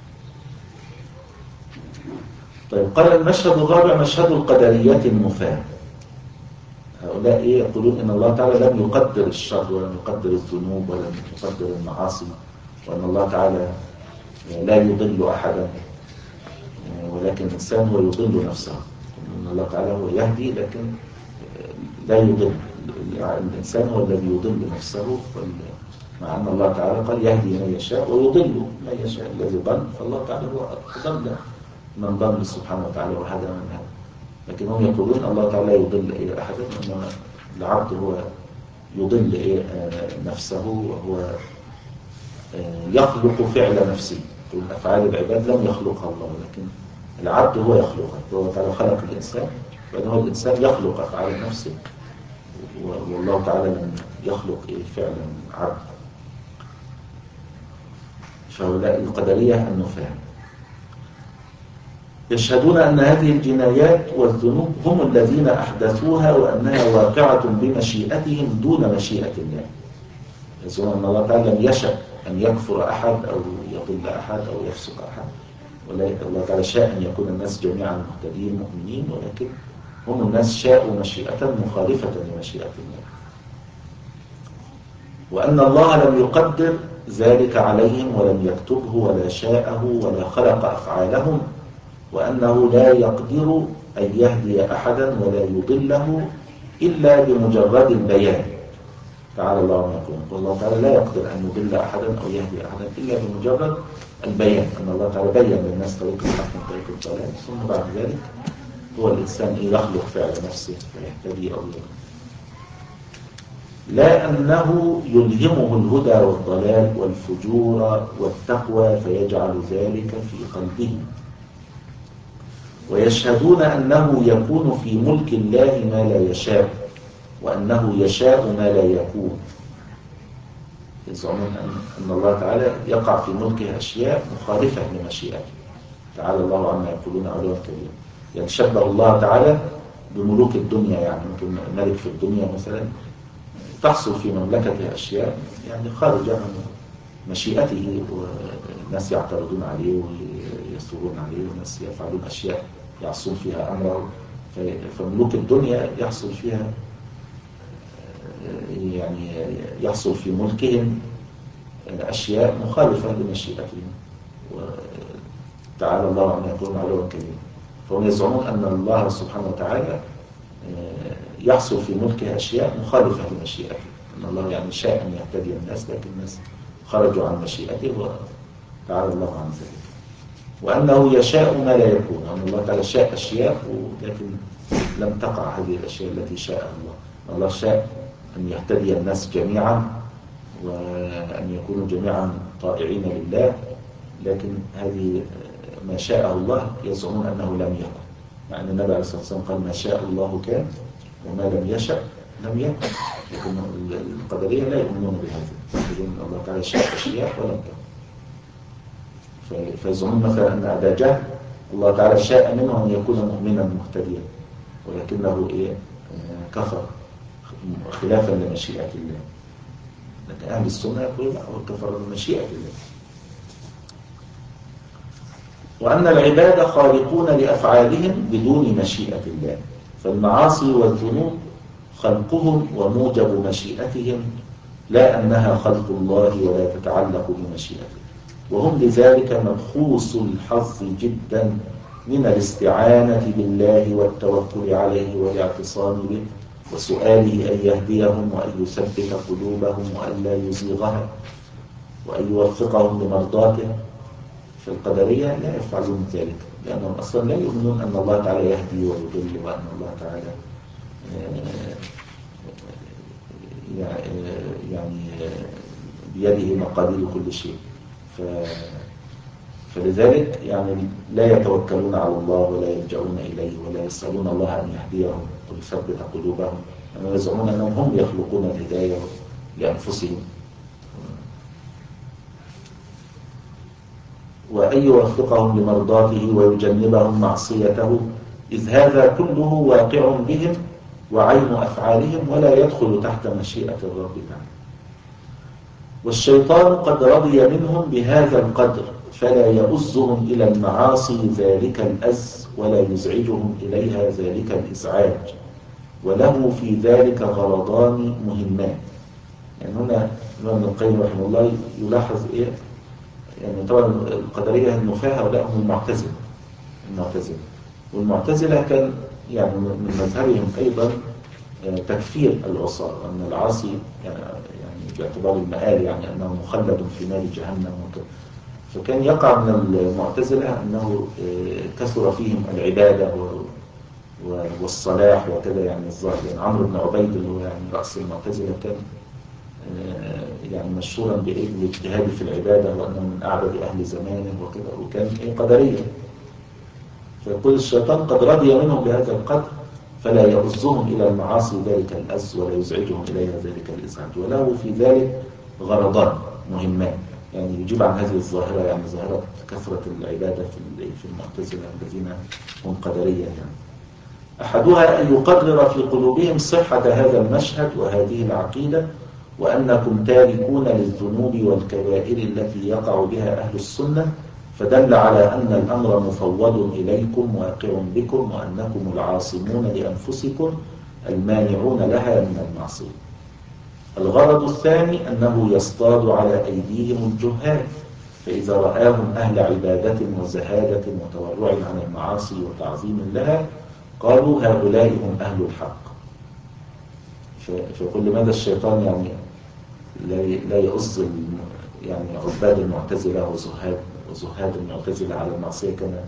طيب قال المشهد الرابع مشهد القدريات المفاة. هؤلاء إيه يقولون إن الله تعالى لم يقدر الشر ولم يقدر الذنوب ولم يقدر المعاصي وأن الله تعالى لا يضل أحدا ولكن الإنسان هو يضل نفسه. إن الله تعالى هو يهدي لكن لا يضل الإنسان هو الذي يضل نفسه مع أن الله تعالى قال يهدي من يشاء ويضل من يشاء الذي ضل فالله تعالى هو ضل من ضل سبحانه وتعالى وهدى من هدى لكن هم يقولون الله تعالى لا يضل إلى أحد إنما العبد هو يضل نفسه وهو يخلق فعل نفسه. أفعال العباد لم يخلقها الله لكن العبد هو يخلقها وهو تعالى خلق الإنسان وأنه الإنسان يخلق أفعال نفسه والله تعالى لم يخلق فعلا عبد. فهؤلاء القدرية النفاة يشهدون أن هذه الجنايات والذنوب هم الذين أحدثوها وأنها واقعة بمشيئتهم دون مشيئة الله. يزعمون أن الله تعالى لم يشأ أن يكفر أحد أو يضل أحد أو يفسق أحد الله تعالى شاء أن يكون الناس جميعا مهتدين مؤمنين ولكن هم الناس شاءوا مشيئة مخالفة لمشيئة الله وأن الله لم يقدر ذلك عليهم ولم يكتبه ولا شاءه ولا خلق أفعالهم وأنه لا يقدر أن يهدي أحدا ولا يضله إلا بمجرد البيان تعالى الله عما يقولون. والله تعالى لا يقدر أن يضل أحدا أو يهدي أحدا إلا بمجرد البيان أن الله تعالى بين للناس طريق الحق من طريق الضلال ثم بعد ذلك هو الإنسان يخلق فعل نفسه فيهتدي أو يضل لا أنه يلهمه الهدى والضلال والفجور والتقوى فيجعل ذلك في قلبه. ويشهدون أنه يكون في ملك الله ما لا يشاء وأنه يشاء ما لا يكون. يزعمون أن الله تعالى يقع في ملكه أشياء مخالفة لمشيئته تعالى الله عما يقولون علوا كبيرا. يعني شبه الله تعالى بملوك الدنيا يعني ممكن ملك في الدنيا مثلا تحصل في مملكته أشياء يعني خارجة عن مشيئته والناس يعترضون عليه ويثورون عليه والناس يفعلون أشياء يعصون فيها أمره. فملوك الدنيا يحصل فيها يعني يحصل في ملكهم أشياء مخالفة لمشيئتهم وتعالى الله عما يقولون علوا كبيرا. فهم يزعمون أن الله سبحانه وتعالى يحصل في ملكه أشياء مخالفة لمشيئته أن الله يعني شاء أن يهتدي الناس لكن الناس خرجوا عن مشيئته وتعالى الله عن ذلك. وأنه يشاء ما لا يكون أن الله تعالى شاء أشياء ولكن لم تقع هذه الأشياء التي شاء الله. الله شاء أن يهتدي الناس جميعا وأن يكونوا جميعا طائعين لله لكن هذه ما شاء الله يزعمون أنه لم يكن مع أن النبي عليه الصلاة والسلام قال ما شاء الله كان وما لم يشأ لم يكن. لكن القدرية لا يؤمنون بهذا، يقولون أن الله تعالى شاء أشياء ولم تكن. فيزعمون مثلا أن أبا جهل الله تعالى شاء منه أن يكون مؤمنا مهتديا، ولكنه إيه كفر خلافا لمشيئة الله. لكن أهل السنة يقول لا، هو كفر بمشيئة الله. وأن العباد خالقون لأفعالهم بدون مشيئة الله، فالمعاصي والذنوب خلقهم وموجب مشيئتهم، لا أنها خلق الله ولا تتعلق بمشيئته، وهم لذلك منخوص الحظ جدا من الاستعانة بالله والتوكل عليه والاعتصام به وسؤاله أن يهديهم وأن يثبت قلوبهم وأن لا يزيغها وأن يوفقهم لمرضاته. فالقدرية لا يفعلون ذلك، لأنهم أصلا لا يؤمنون أن الله تعالى يهدي ويضل، وأن الله تعالى يعني بيده مقاليد كل شيء. ف فلذلك يعني لا يتوكلون على الله ولا يلجؤون إليه ولا يسألون الله أن يهديهم ويثبت قلوبهم، أنهم يزعمون أنهم هم يخلقون الهداية لأنفسهم، وأن يوفقهم لمرضاته ويجنبهم معصيته، إذ هذا كله واقع بهم وعين أفعالهم ولا يدخل تحت مشيئة الرب تعالى. والشيطان قد رضي منهم بهذا القدر، فلا يؤزهم إلى المعاصي ذلك الأز ولا يزعجهم إليها ذلك الإزعاج، وله في ذلك غرضان مهمان. يعني هنا ابن القيم رحمه الله يلاحظ إيه؟ يعني طبعا القدرية النفاة هؤلاء هم المعتزلة المعتزلة والمعتزلة كان يعني من مذهبهم أيضا تكفير العصاة، أن العاصي يعني باعتبار المآل يعني أنه مخلد في نار جهنم وكذا. فكان يقع من المعتزلة أنه كثر فيهم العبادة والصلاح وكذا، يعني الظاهر. يعني عمرو بن عبيد اللي هو يعني رأس المعتزلة كان يعني مشهورا بالاجتهاد في العبادة وأنه من أعبد أهل زمانه وكذا، وكان قدريا. فيقول الشيطان قد رضي منهم بهذا القدر، فلا يؤزهم إلى المعاصي ذلك الأز ولا يزعجهم إليها ذلك الإزعاج، وله في ذلك غرضان مهمان. يعني يجيب عن هذه الظاهرة، يعني ظاهرة كثرة العبادة في المعتزلة الذين هم قدرية. يعني أحدها أن يقرر في قلوبهم صحة هذا المشهد وهذه العقيدة، وأنكم تاركون للذنوب والكبائر التي يقع بها أهل السنة، فدل على أن الأمر مفوض إليكم واقع بكم، وأنكم العاصمون لأنفسكم المانعون لها من المعصية. الغرض الثاني أنه يصطاد على أيديهم الجهال، فإذا رآهم أهل عبادة وزهادة وتورع عن المعاصي وتعظيم لها قالوا هؤلاء هم أهل الحق. فيقول لماذا الشيطان يعني لا يؤز يعني عباد المعتزلة وزهاد وزهاد المعتزلة على المعصية كما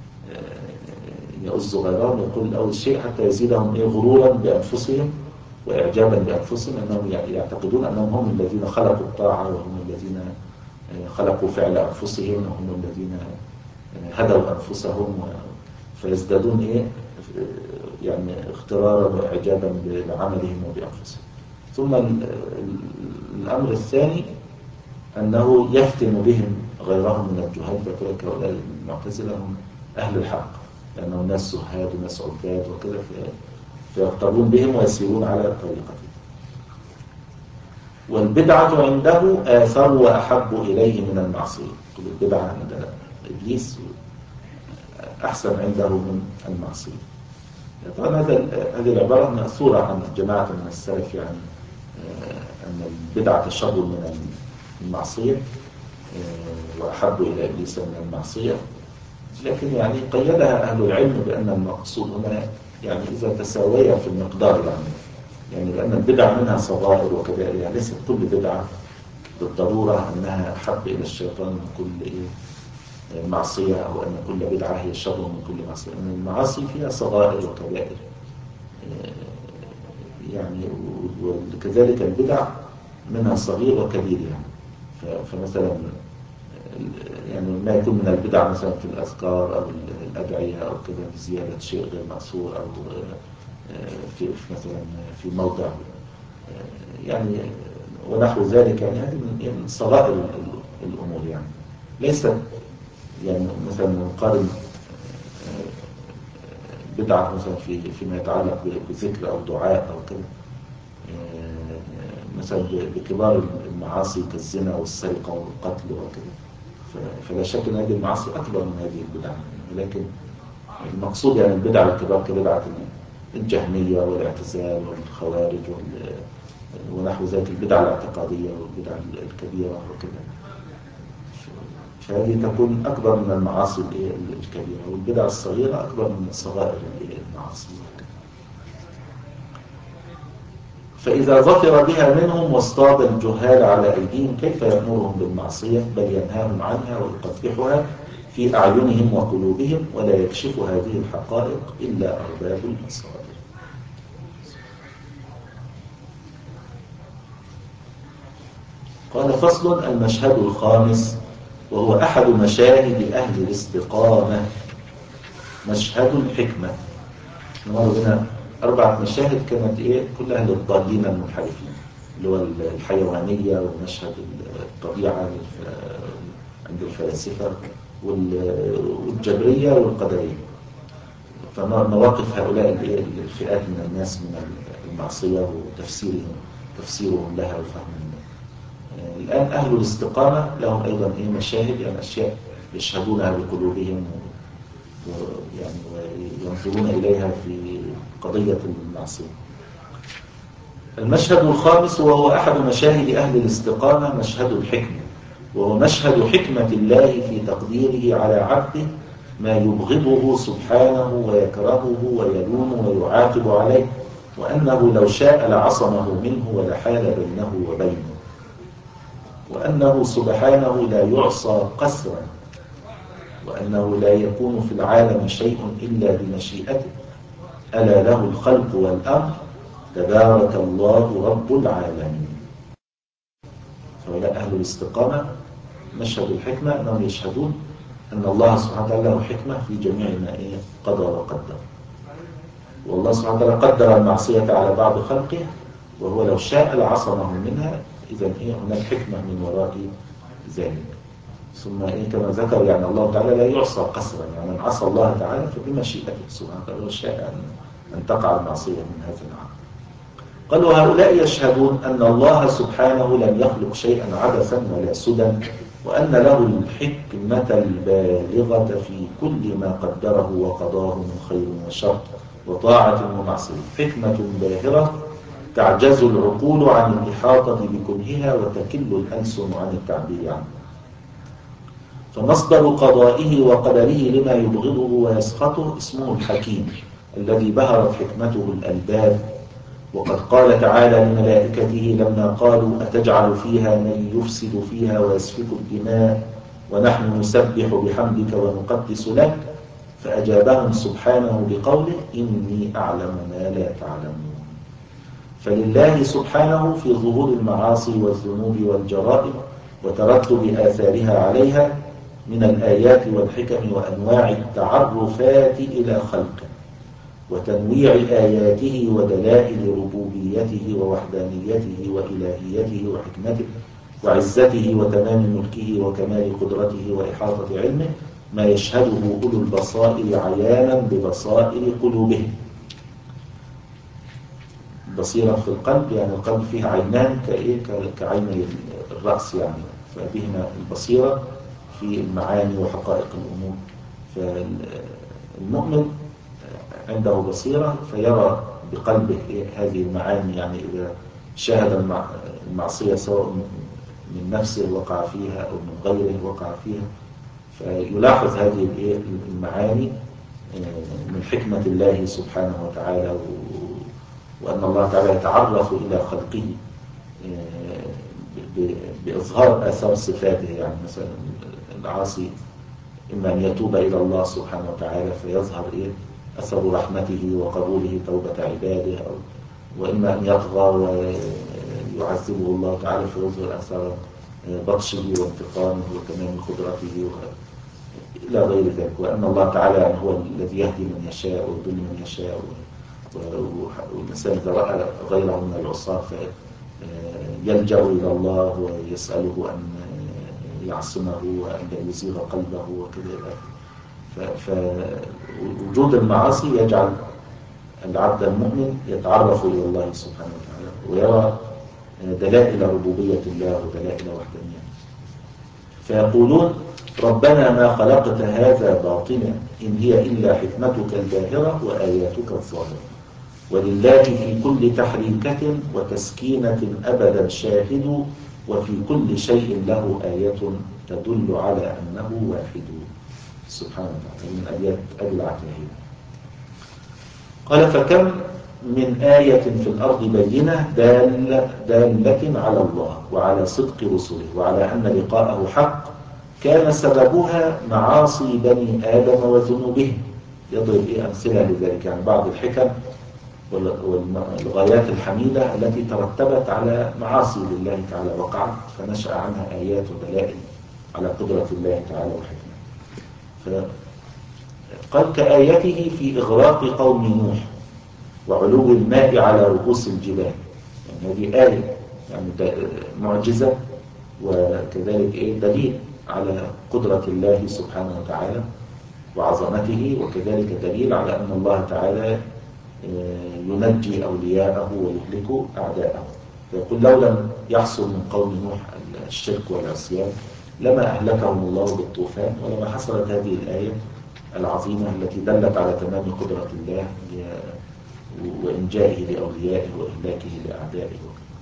يؤز غيرهم؟ يقول أول شيء حتى يزيدهم إيه غرورا بأنفسهم وإعجابا بأنفسهم، أنهم يعتقدون أنهم هم الذين خلقوا الطاعة، وهم الذين خلقوا فعل أنفسهم، وهم الذين هدوا أنفسهم، فيزدادون إيه يعني اخترارا وإعجابا بعملهم وبأنفسهم. ثم الأمر الثاني أنه يفتن بهم غيرهم من الجهال، فكذلك هؤلاء المعتزلة هم أهل الحق، لأنهم ناس زهاد وناس عباد وكذا، فيقتربون بهم ويسيرون على طريقتهم. والبدعة عنده آثر وأحب إليه من المعصية. كل البدعة عند إبليس أحسن عنده من المعصية. طبعا هذه العبارة مأثورة عن جماعة من السلف، يعني أن البدعة شر من المعصية وأحب إلى إبليس من المعصية، لكن يعني قيدها أهل العلم بأن المقصود هنا يعني إذا تساويا في المقدار، يعني يعني لأن البدعة منها صغائر وكبائر، يعني ليست كل بدعة بالضرورة أنها أحب إلى الشيطان من كل معصية، أو أن كل بدعة هي شر من كل معصية. أن المعاصي فيها صغائر وكبائر يعني، وكذلك البدع منها صغير وكبير. يعني فمثلا يعني ما يكون من البدع مثلا في الأذكار أو الأدعية أو كذا بزيادة شيء غير مأثور، أو في مثلا في موضع يعني ونحو ذلك. يعني هذه من صغائر الأمور يعني، ليست يعني مثلا نقارن بدعة مثلا في فيما يتعلق بذكر أو دعاء أو كده مثلا بكبار المعاصي كالزنا والسرقة والقتل وكده، فلا شك أن هذه المعاصي أكبر من هذه البدع. لكن المقصود يعني البدع الكبار كبدعة الجهمية والاعتزال والخوارج ونحو ذلك، البدع الاعتقادية والبدع الكبيرة وكذا، فهذه تكون أكبر من المعاصي الكبيرة، والبدع الصغيرة أكبر من صغائر المعاصي. فإذا ظفر بها منهم واصطاد الجهال على أيديهم كيف يأمرهم بالمعصية، بل ينهاهم عنها ويقبحها في أعينهم وقلوبهم، ولا يكشف هذه الحقائق إلا أرباب المصادر. قال فصل: المشهد الخامس وهو أحد مشاهد أهل الاستقامة، مشهد الحكمة. نمر بنا أربعة مشاهد كانت إيه كلها للضالين المنحرفين، اللي هو الحيوانية ومشهد الطبيعة عند الفلاسفة والجبرية والقدرية. فمواقف هؤلاء الفئات من الناس من المعصية وتفسيرهم تفسيرهم لها وفهمهم. الآن أهل الاستقامة لهم أيضا إيه مشاهد، يعني أشياء يشهدونها بقلوبهم ويعني وينظرون إليها في قضية المعصية. المشهد الخامس وهو أحد مشاهد أهل الاستقامة مشهد الحكمة، وهو مشهد حكمة الله في تقديره على عبده ما يبغضه سبحانه ويكرهه ويلوم ويعاتب عليه، وأنه لو شاء لعصمه منه ولحال بينه وبينه، وأنه سبحانه لا يعصى قسرا، وأنه لا يكون في العالم شيء إلا بمشيئته، ألا له الخلق والأمر، تبارك الله رب العالمين. فهؤلاء أهل الاستقامة مشهد الحكمة، أنهم يشهدون أن الله سبحانه وتعالى له حكمة في جميع ما إيه قدر وقدر. والله سبحانه وتعالى قدر المعصية على بعض خلقه، وهو لو شاء لعصمه منها. إذن إيه هناك حكمة من وراء ذلك. ثم إيه كما ذكر يعني الله تعالى لا يعصى قسرا، يعني من عصى الله تعالى فبمشيئته سبحانه وتعالى وشاء أن, أن تقع المعصية من هذا العام. قال: وهؤلاء يشهدون أن الله سبحانه لم يخلق شيئا عبثا ولا سدى، وأن له الحكمة البالغة في كل ما قدره وقضاه من خير وشر وطاعة ومعصية، حكمة باهرة تعجز العقول عن الإحاطة بكنهها وتكل الألسن عن التعبير عنه. فمصدر قضائه وقدره لما يبغضه ويسخطه اسمه الحكيم، الذي بهرت حكمته الألباب. وقد قال تعالى لملائكته لما قالوا: أتجعل فيها من يفسد فيها ويسفك الدماء ونحن نسبح بحمدك ونقدس لك، فأجابهم سبحانه بقوله: إني أعلم ما لا تعلمون. فلله سبحانه في ظهور المعاصي والذنوب والجرائم وترتب آثارها عليها من الآيات والحكم وأنواع التعرفات إلى خلقه وتنويع آياته ودلائل ربوبيته ووحدانيته وإلهيته وحكمته وعزته وتمام ملكه وكمال قدرته وإحاطة علمه، ما يشهده أولو البصائر عيانا ببصائر قلوبهم. بصيرة في القلب، يعني القلب فيه عينان كإيه كعيني الرأس، يعني فبهما البصيرة في المعاني وحقائق الأمور. فالمؤمن عنده بصيرة فيرى بقلبه هذه المعاني، يعني إذا شاهد المعصية سواء من نفسه وقع فيها أو من غيره وقع فيها، فيلاحظ هذه المعاني من حكمة الله سبحانه وتعالى، وأن الله تعالى يتعرف إلى خلقه بإظهار آثار صفاته. يعني مثلا العاصي إما أن يتوب إلى الله سبحانه وتعالى فيظهر إيه أثر رحمته وقبوله توبة عباده، أو وإما أن يطغى ويعذبه الله تعالى فيظهر أثر بطشه وانتقامه وتمام قدرته إلى غير ذلك. وأن الله تعالى هو الذي يهدي من يشاء ويضل من يشاء والإنسان إذا رأى غيره من العصاة يلجأ إلى الله ويسأله أن يعصمه وأن لا يزيغ قلبه وكذا. فوجود المعاصي يجعل العبد المؤمن يتعرف إلى الله سبحانه وتعالى ويرى دلائل ربوبية الله ودلائل وحدانيته. فيقولون ربنا ما خلقت هذا باطلا إن هي إلا حكمتك الباهرة وآياتك الظاهرة ولله في كل تحريكة وتسكينة أبدا شاهد وفي كل شيء له آية تدل على أنه واحد سبحانه وتعالى. من آيات أبي العتاهية قال فكم من آية في الأرض بينة دالة, دالة على الله وعلى صدق رسله وعلى أن لقاءه حق كان سببها معاصي بني آدم وذنوبهم. يضرب إيه أمثلة لذلك، يعني بعض الحكم والغايات الحميدة التي ترتبت على معاصي لله تعالى وقعت فنشأ عنها آيات ودلائل على قدرة الله تعالى وحكمته. فقال كآيته في إغراق قوم نوح وعلو الماء على رؤوس الجبال، يعني هذه آية يعني معجزة وكذلك إيه دليل على قدرة الله سبحانه وتعالى وعظمته، وكذلك دليل على أن الله تعالى ينجي أولياءه ويهلك أعداءه. فيقول لو لم يحصل من قوم نوح الشرك والعصيان لما أهلكهم الله بالطوفان ولما حصلت هذه الآية العظيمة التي دلت على تمام قدرة الله وإنجائه لأوليائه وإهلاكه لأعدائه.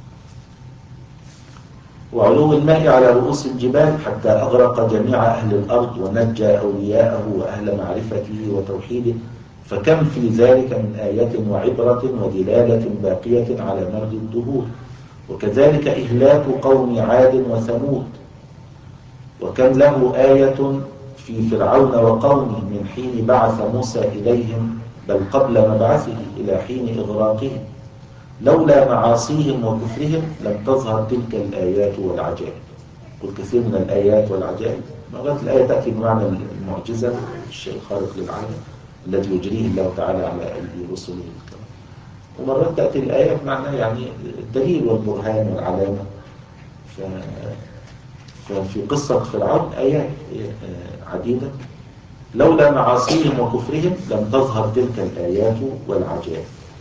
وعلو الماء على رؤوس الجبال حتى أغرق جميع أهل الأرض ونجى أولياءه وأهل معرفته وتوحيده. فكم في ذلك من آية وعبرة ودلالة باقية على مر الدهور. وكذلك إهلاك قوم عاد وثمود، وكم له آية في فرعون وقومه من حين بعث موسى إليهم بل قبل مبعثه إلى حين إغراقهم. لولا معاصيهم وكفرهم لم تظهر تلك الآيات والعجائب. قل كثير من الآيات والعجائب مرات الآية تأتي بمعنى المعجزة الشيء الخارق للعالم الذي يجريه الله تعالى على أيدي رسله الكرام، ومرات تأتي الآية بمعنى يعني الدليل والبرهان والعلامة. ف... ففي قصة فرعون آيات عديدة لولا معاصيهم وكفرهم لم تظهر تلك الآيات والعجائب.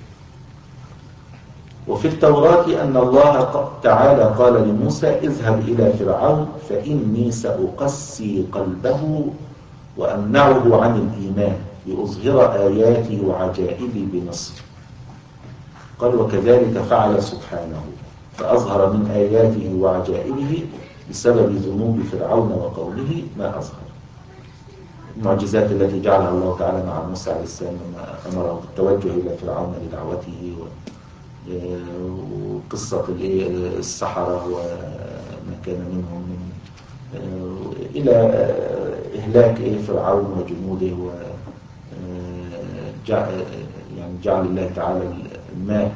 وفي التوراة أن الله تعالى قال لموسى اذهب إلى فرعون فإني سأقسي قلبه وأمنعه عن الإيمان لأظهر آياتي وعجائبي بمصر. قال وكذلك فعل سبحانه فأظهر من آياته وعجائبه بسبب ذنوب فرعون وقومه ما أظهر. المعجزات التي جعلها الله تعالى مع موسى عليه السلام لما أمره بالتوجه إلى فرعون لدعوته، وقصة السحرة وما كان منهم من إلى إهلاك فرعون وجنوده، و يعني جعل الله تعالى الماء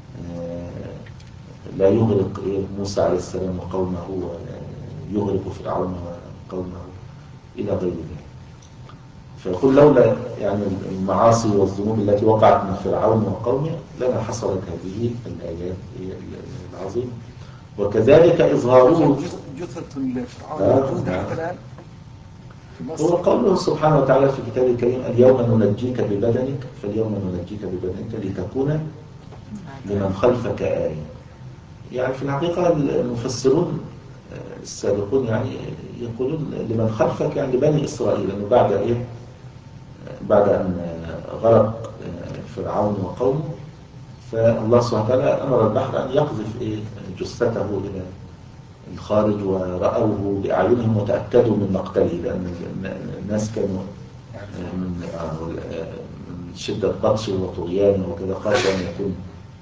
لا يغرق موسى عليه السلام وقومه ويغرق فرعون وقومه إلى غير ذلك. فيقول لولا يعني المعاصي والذنوب التي وقعت من فرعون وقومه لما حصلت هذه الآيات العظيمة. وكذلك إظهاره جثة فرعون موجودة حتى الآن في مصر. هو قوله سبحانه وتعالى في كتابه الكريم اليوم ننجيك ببدنك فاليوم ننجيك ببدنك لتكون لمن خلفك آية. يعني في الحقيقة المفسرون السابقون يعني يقولون لمن خلفك يعني لبني إسرائيل، لأنه بعد إيه بعد أن غرق فرعون وقومه فالله سبحانه وتعالى أمر البحر أن يقذف إيه جثته إلى الخارج ورأوه بأعينهم وتأكدوا من مقتله، لأن الناس كانوا من من شدة بطشه وطغيانه وكذا خافوا أن يكون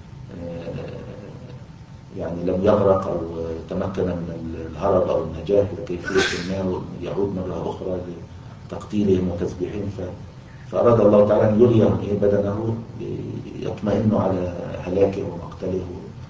يعني لم يغرق أو تمكن من الهرب أو النجاة وكيفية ما يعود مرة أخرى لتقتيلهم وتذبيحهم. فأراد الله تعالى أن يريهم إيه بدنه يطمئنوا على هلاكه ومقتله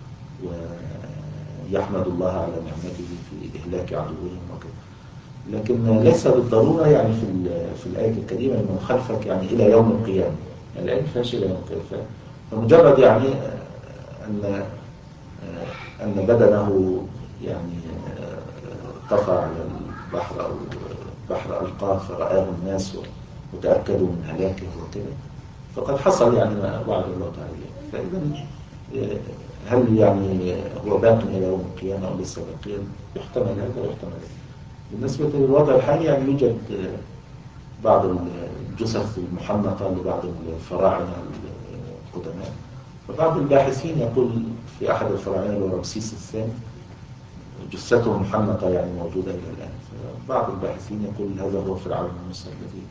ويحمد الله على نعمته في إهلاك عدوهم وكذا. لكن ليس بالضرورة يعني في في الآية الكريمة من خلفك يعني إلى يوم القيامة، يعني الآية فيهاش إلى يوم القيامة. فمجرد يعني أن أن بدنه يعني طفى على البحر أو البحر ألقاه فرآه الناس وتأكدوا من هلاكه وكذا، فقد حصل يعني ما وعد الله تعالى. فإذا هل يعني هو باق إلى يوم القيامة أو لسه باقيا؟ يحتمل هذا ويحتمل هذا. بالنسبة للوضع الحالي يعني يوجد بعض الجثث المحنطة لبعض الفراعنة القدماء، فبعض الباحثين يقول في أحد الفراعنة اللي هو رمسيس الثاني جثته محنطة يعني موجودة إلى الآن. فبعض الباحثين يقول هذا هو فرعون موسى الذي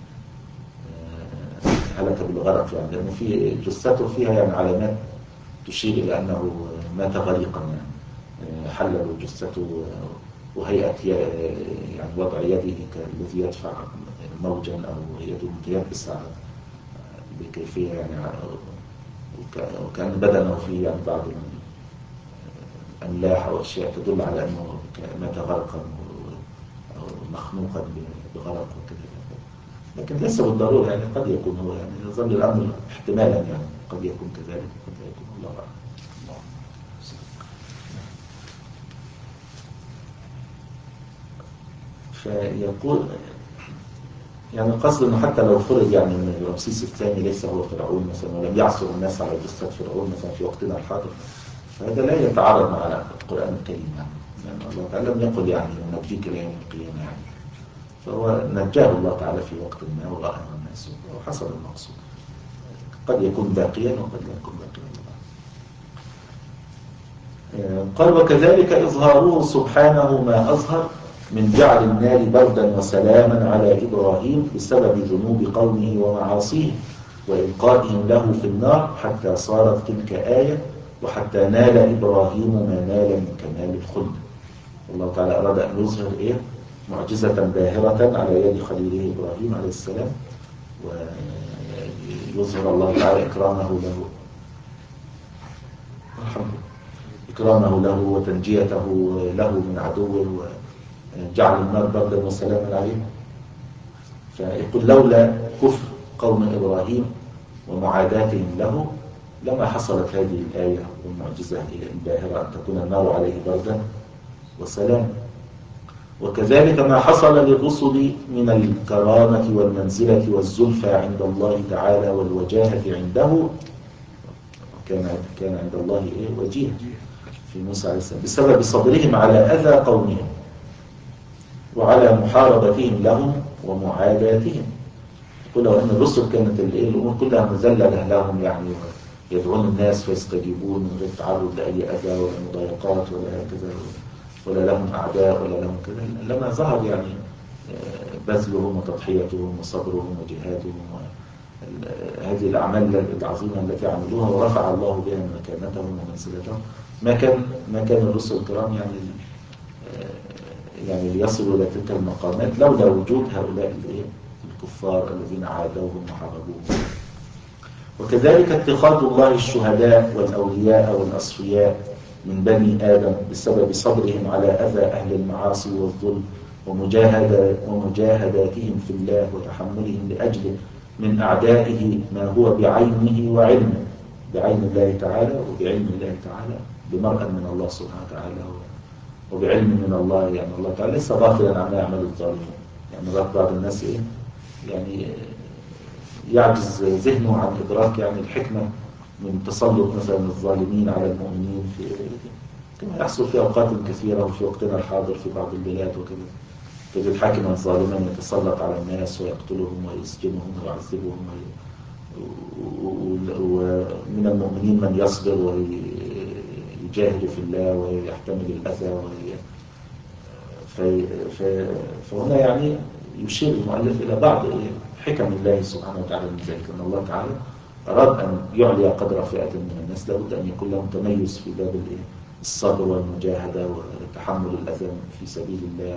هلك بالغرق، يعني لأنه في جثته فيها يعني علامات تشير إلى أنه مات غريقا، يعني حللوا جثته وهيئة يعني وضع يده كالذي يدفع موجا أو يده متيبس بكيفية يعني، وكأن بدنه فيه يعني بعض الأملاح أو أشياء تدل على أنه مات غرقا أو مخنوقا بغرق وكذا. لكن ليس بالضرورة يعني، قد يكون هو يعني يظل الأمر احتمالا يعني، قد يكون كذلك وقد لا يكون، الله أعلم. فيقول يعني القصد انه حتى لو فرض يعني ان رمسيس الثاني ليس هو فرعون مثلا، ولم يعثر الناس على جثة فرعون مثلا في وقتنا الحاضر، فهذا لا يتعارض مع القرآن الكريم يعني، لأن الله تعالى لم يقل يعني نجيك إلى يوم القيامة يعني، فهو نجاه الله تعالى في وقت ما ورآه الناس وحصل المقصود. قد يكون باقيا وقد لا يكون باقيا. قال وكذلك إظهاره سبحانه ما أظهر من جعل النار بردا وسلاما على إبراهيم بسبب ذنوب قومه ومعاصيه وإلقائهم له في النار حتى صارت تلك آية، وحتى نال إبراهيم ما نال من كمال الخلد. الله تعالى أراد أن يظهر إيه؟ معجزة باهرة على يد خليله إبراهيم عليه السلام، ويظهر الله تعالى إكرامه له الحمد إكرامه له وتنجيته له من عدوه وجعل النار بردا وسلاما عليه. فيقول لولا كفر قوم إبراهيم ومعاداتهم له لما حصلت هذه الآية والمعجزة الباهرة أن تكون النار عليه بردا وسلاما. وكذلك ما حصل للرسل من الكرامة والمنزلة والزلفى عند الله تعالى والوجاهة عنده، كان كان عند الله إيه؟ وجيه في موسى عليه السلام بسبب صبرهم على أذى قومهم وعلى محاربتهم لهم ومعاداتهم. يقول لو أن الرسل كانت الأمور كلها مذللة لهم يعني، يدعون الناس فيستجيبون من غير تعرض لأي أذى ولا مضايقات ولا كذا، ولا لهم أعداء ولا لهم كذا، لما ظهر يعني بذلهم وتضحيتهم وصبرهم وجهادهم هذه الأعمال العظيمة التي عملوها ورفع الله بها مكانتهم ومنزلتهم، ما كان ما كان الرسل الكرام يعني يعني ليصلوا إلى تلك المقامات لولا وجود هؤلاء الكفار الذين عادوهم وحاربوهم. وكذلك اتخاذ الله الشهداء والأولياء والأصفياء من بني آدم بسبب صبرهم على أذى أهل المعاصي والظلم ومجاهدة ومجاهداتهم في الله وتحملهم لأجله من أعدائه ما هو بعينه وعلمه، بعين الله تعالى وبعلم الله تعالى، بمرأة من الله سبحانه وتعالى وبعلم من الله، يعني الله تعالى ليس غافلا عما يعمل الظالمون. يعني بعض الناس إيه يعني يعجز ذهنه عن إدراك يعني الحكمة من تسلط مثلا الظالمين على المؤمنين في كما يحصل في أوقات كثيرة وفي وقتنا الحاضر في بعض البلاد وكذا، تجد حاكما ظالما يتسلط على الناس ويقتلهم ويسجنهم ويعذبهم، ومن المؤمنين من يصبر ويجاهد في الله ويحتمل الأذى. فهنا يعني يشير المؤلف إلى بعض حكم الله سبحانه وتعالى من ذلك، أن الله تعالى أراد أن يعلي قدر فئة من الناس لابد أن يكون لهم تميز في باب الصبر والمجاهدة وتحمل الأذى في سبيل الله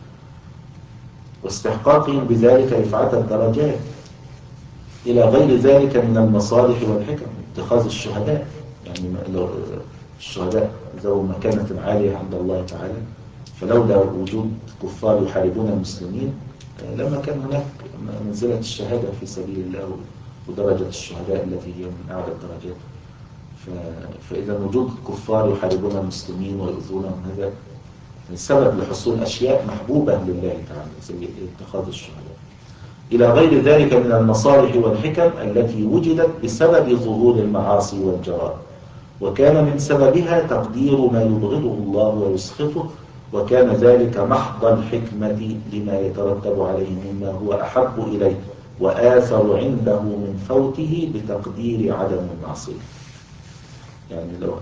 واستحقاقهم بذلك رفعة الدرجات إلى غير ذلك من المصالح والحكم. اتخاذ الشهداء يعني الشهداء ذو مكانة عالية عند الله تعالى، فلولا وجود كفار يحاربون المسلمين لما كان هناك منزلة الشهادة في سبيل الله ودرجة الشهداء التي هي من أعلى الدرجات. فإذا وجود الكفار يحاربون المسلمين ويؤذونهم هذا سبب لحصول أشياء محبوبة لله تعالى زي اتخاذ الشهداء، إلى غير ذلك من المصالح والحكم التي وجدت بسبب ظهور المعاصي والجرائم، وكان من سببها تقدير ما يبغضه الله ويسخطه، وكان ذلك محض الحكمة لما يترتب عليه مما هو أحب إليه وآثر عنده من فوته بتقدير عدم المعصية. يعني لو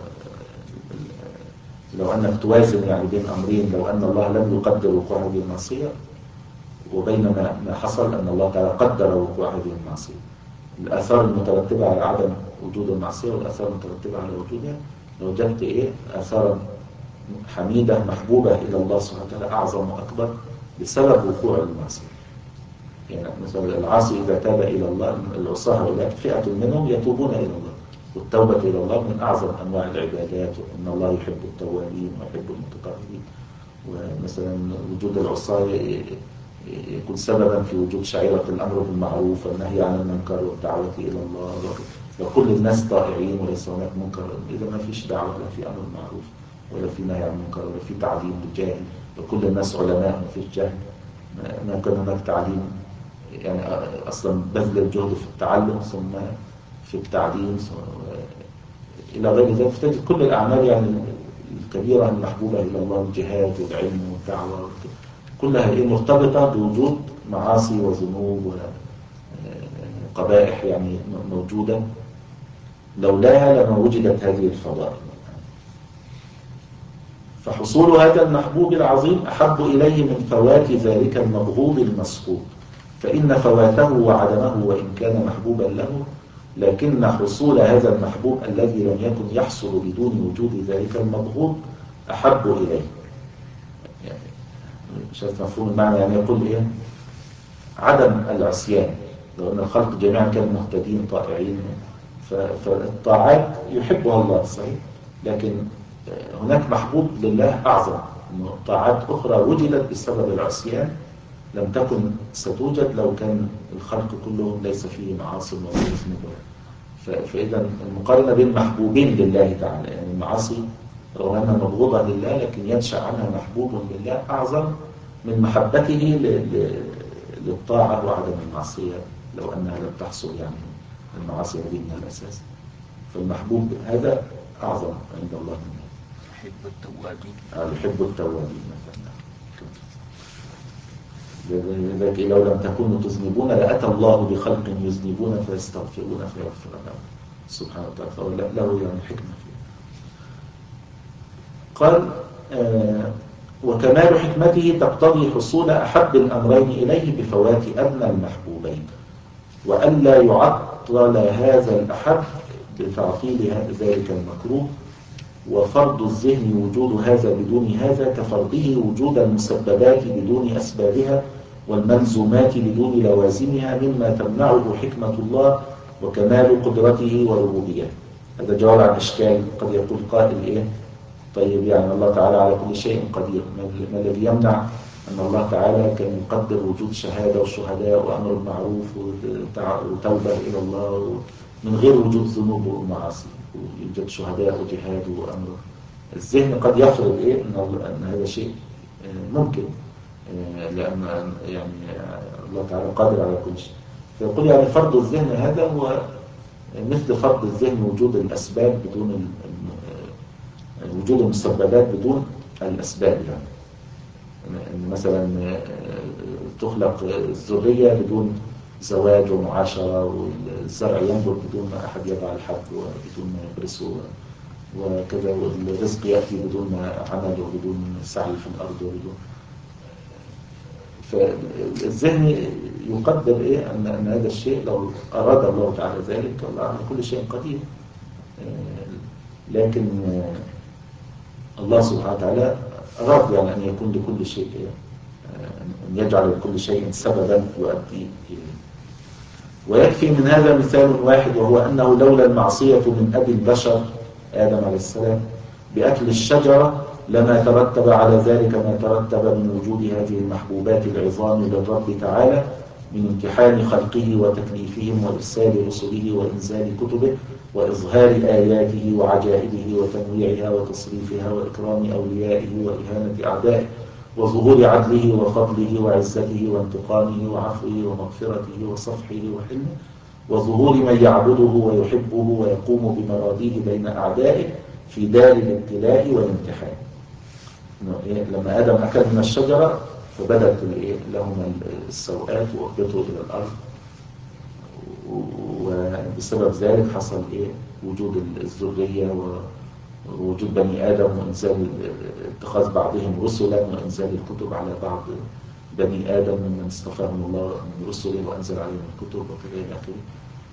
لو أنك توازن يعني بين أمرين، لو أن الله لم يقدر وقوع هذه المعصية وبين ما ما حصل أن الله تعالى قدر وقوع هذه المعصية، الآثار المترتبة على عدم وجود المعصية والآثار المترتبة على وجودها، وجدت إيه آثارا حميدة محبوبة إلى الله سبحانه وتعالى أعظم وأكبر بسبب وقوع المعصية. يعني مثلا العاصي إذا تاب إلى الله، العصاة هؤلاء فئة منهم يتوبون إلى الله، والتوبة إلى الله من أعظم أنواع العبادات، وأن الله يحب التوابين ويحب المتطهرين. ومثلا وجود العصاة يكون سببا في وجود شعيرة الأمر بالمعروف والنهي عن المنكر والدعوة إلى الله. لو كل الناس طائعين وليس هناك منكر، إذا ما فيش دعوة لا في أمر بالمعروف ولا في نهي عن المنكر ولا في تعليم للجاهل، لو كل الناس علماء ما فيش جهل، ما كان هناك تعليم، يعني أصلا بذل الجهد في التعلم ثم في التعليم إلى غير ذلك. تجد كل الأعمال يعني الكبيرة المحبوبة إلى الله، الجهاد والعلم والدعوة كلها إيه مرتبطة بوجود معاصي وذنوب وقبائح يعني موجودة، لولاها لما وجدت هذه الفضائل. فحصول هذا المحبوب العظيم أحب إليه من فوات ذلك المبغوض المسخوط، فإن فواته وعدمه وإن كان محبوبا له، لكن حصول هذا المحبوب الذي لم يكن يحصل بدون وجود ذلك المبغوض أحب إليه. يعني شايف مفهوم المعنى؟ يعني يقول إيه؟ عدم العصيان، لو أن الخلق جميعا كانوا مهتدين طائعين، فالطاعات يحبها الله صحيح، لكن هناك محبوب لله أعظم، أنه طاعات أخرى وجدت بسبب العصيان لم تكن ستوجد لو كان الخلق كلهم ليس فيه معاصي ولا ذنوب. فإذا المقارنة بين محبوبين لله تعالى، يعني المعاصي رغم أنها مبغوضة لله لكن ينشأ عنها محبوب لله أعظم من محبته للطاعة وعدم المعصية لو أنها لم تحصل، يعني المعاصي هذه من الأساس. فالمحبوب هذا أعظم عند الله منه. يحب التوابين. آه يحب التوابين مثلا. لذلك لو لم تكونوا تذنبون لأتى الله بخلق يذنبون فيستغفرون فيغفر لهم سبحانه وتعالى، له يعني حكمة فيه. قال آه وكمال حكمته تقتضي حصول أحب الأمرين إليه بفوات أدنى المحبوبين، وألا يعطل هذا الأحب بتعطيل ذلك المكروه. وفرض الذهن وجود هذا بدون هذا كفرضه وجود المسببات بدون أسبابها والملزومات بدون لوازمها، مما تمنعه حكمة الله وكمال قدرته وربوبيته. هذا جواب عن إشكال قد يقول قائل إيه؟ طيب يعني الله تعالى على كل شيء قدير، ما الذي يمنع أن الله تعالى كان يقدر وجود شهادة وشهداء وأمر بالمعروف وتوبة إلى الله من غير وجود ذنوب ومعاصي، ويوجد شهداء وجهاد وأمر؟ الذهن قد يفرض إيه أن, أن هذا شيء ممكن، لأن يعني الله تعالى قادر على كل شيء. فيقول يعني فرض الذهن هذا هو مثل فرض الذهن وجود الأسباب بدون وجود المسببات بدون الأسباب. يعني أن مثلا تخلق الذرية بدون زواج ومعاشرة، والزرع ينبت بدون ما أحد يضع الحب وبدون ما يغرسه وكذا، والرزق يأتي بدون عمل وبدون سعي في الأرض وبدون. فالذهن يقدر إيه أن, أن هذا الشيء لو أراد الله تعالى ذلك، الله على كل شيء قدير، لكن الله سبحانه وتعالى أراد يعني أن يكون لكل شيء، أن يجعل لكل شيء سببا يؤدي إليه. ويكفي من هذا مثال واحد، وهو أنه لولا المعصية من أبي البشر آدم عليه السلام بأكل الشجرة لما ترتب على ذلك ما ترتب من وجود هذه المحبوبات العظام للرب تعالى، من امتحان خلقه وتكليفهم وإرسال رسله وإنزال كتبه وإظهار آياته وعجائبه وتنويعها وتصريفها وإكرام أوليائه وإهانة أعدائه وظهور عدله وفضله وعزته وانتقامه وعفوه ومغفرته وصفحه وحلمه وظهور من يعبده ويحبه ويقوم بمراضيه بين أعدائه في دار الابتلاء والامتحان. لما آدم أكل من الشجرة فبدت لهم السوءات وأهبطوا إلى الأرض، وبسبب ذلك حصل إيه؟ وجود الذرية ووجود بني آدم وإنزال اتخاذ بعضهم رسلا وإنزال الكتب على بعض بني آدم ممن اصطفاهم الله من رسله وأنزل عليهم الكتب وكذا إلى آخره.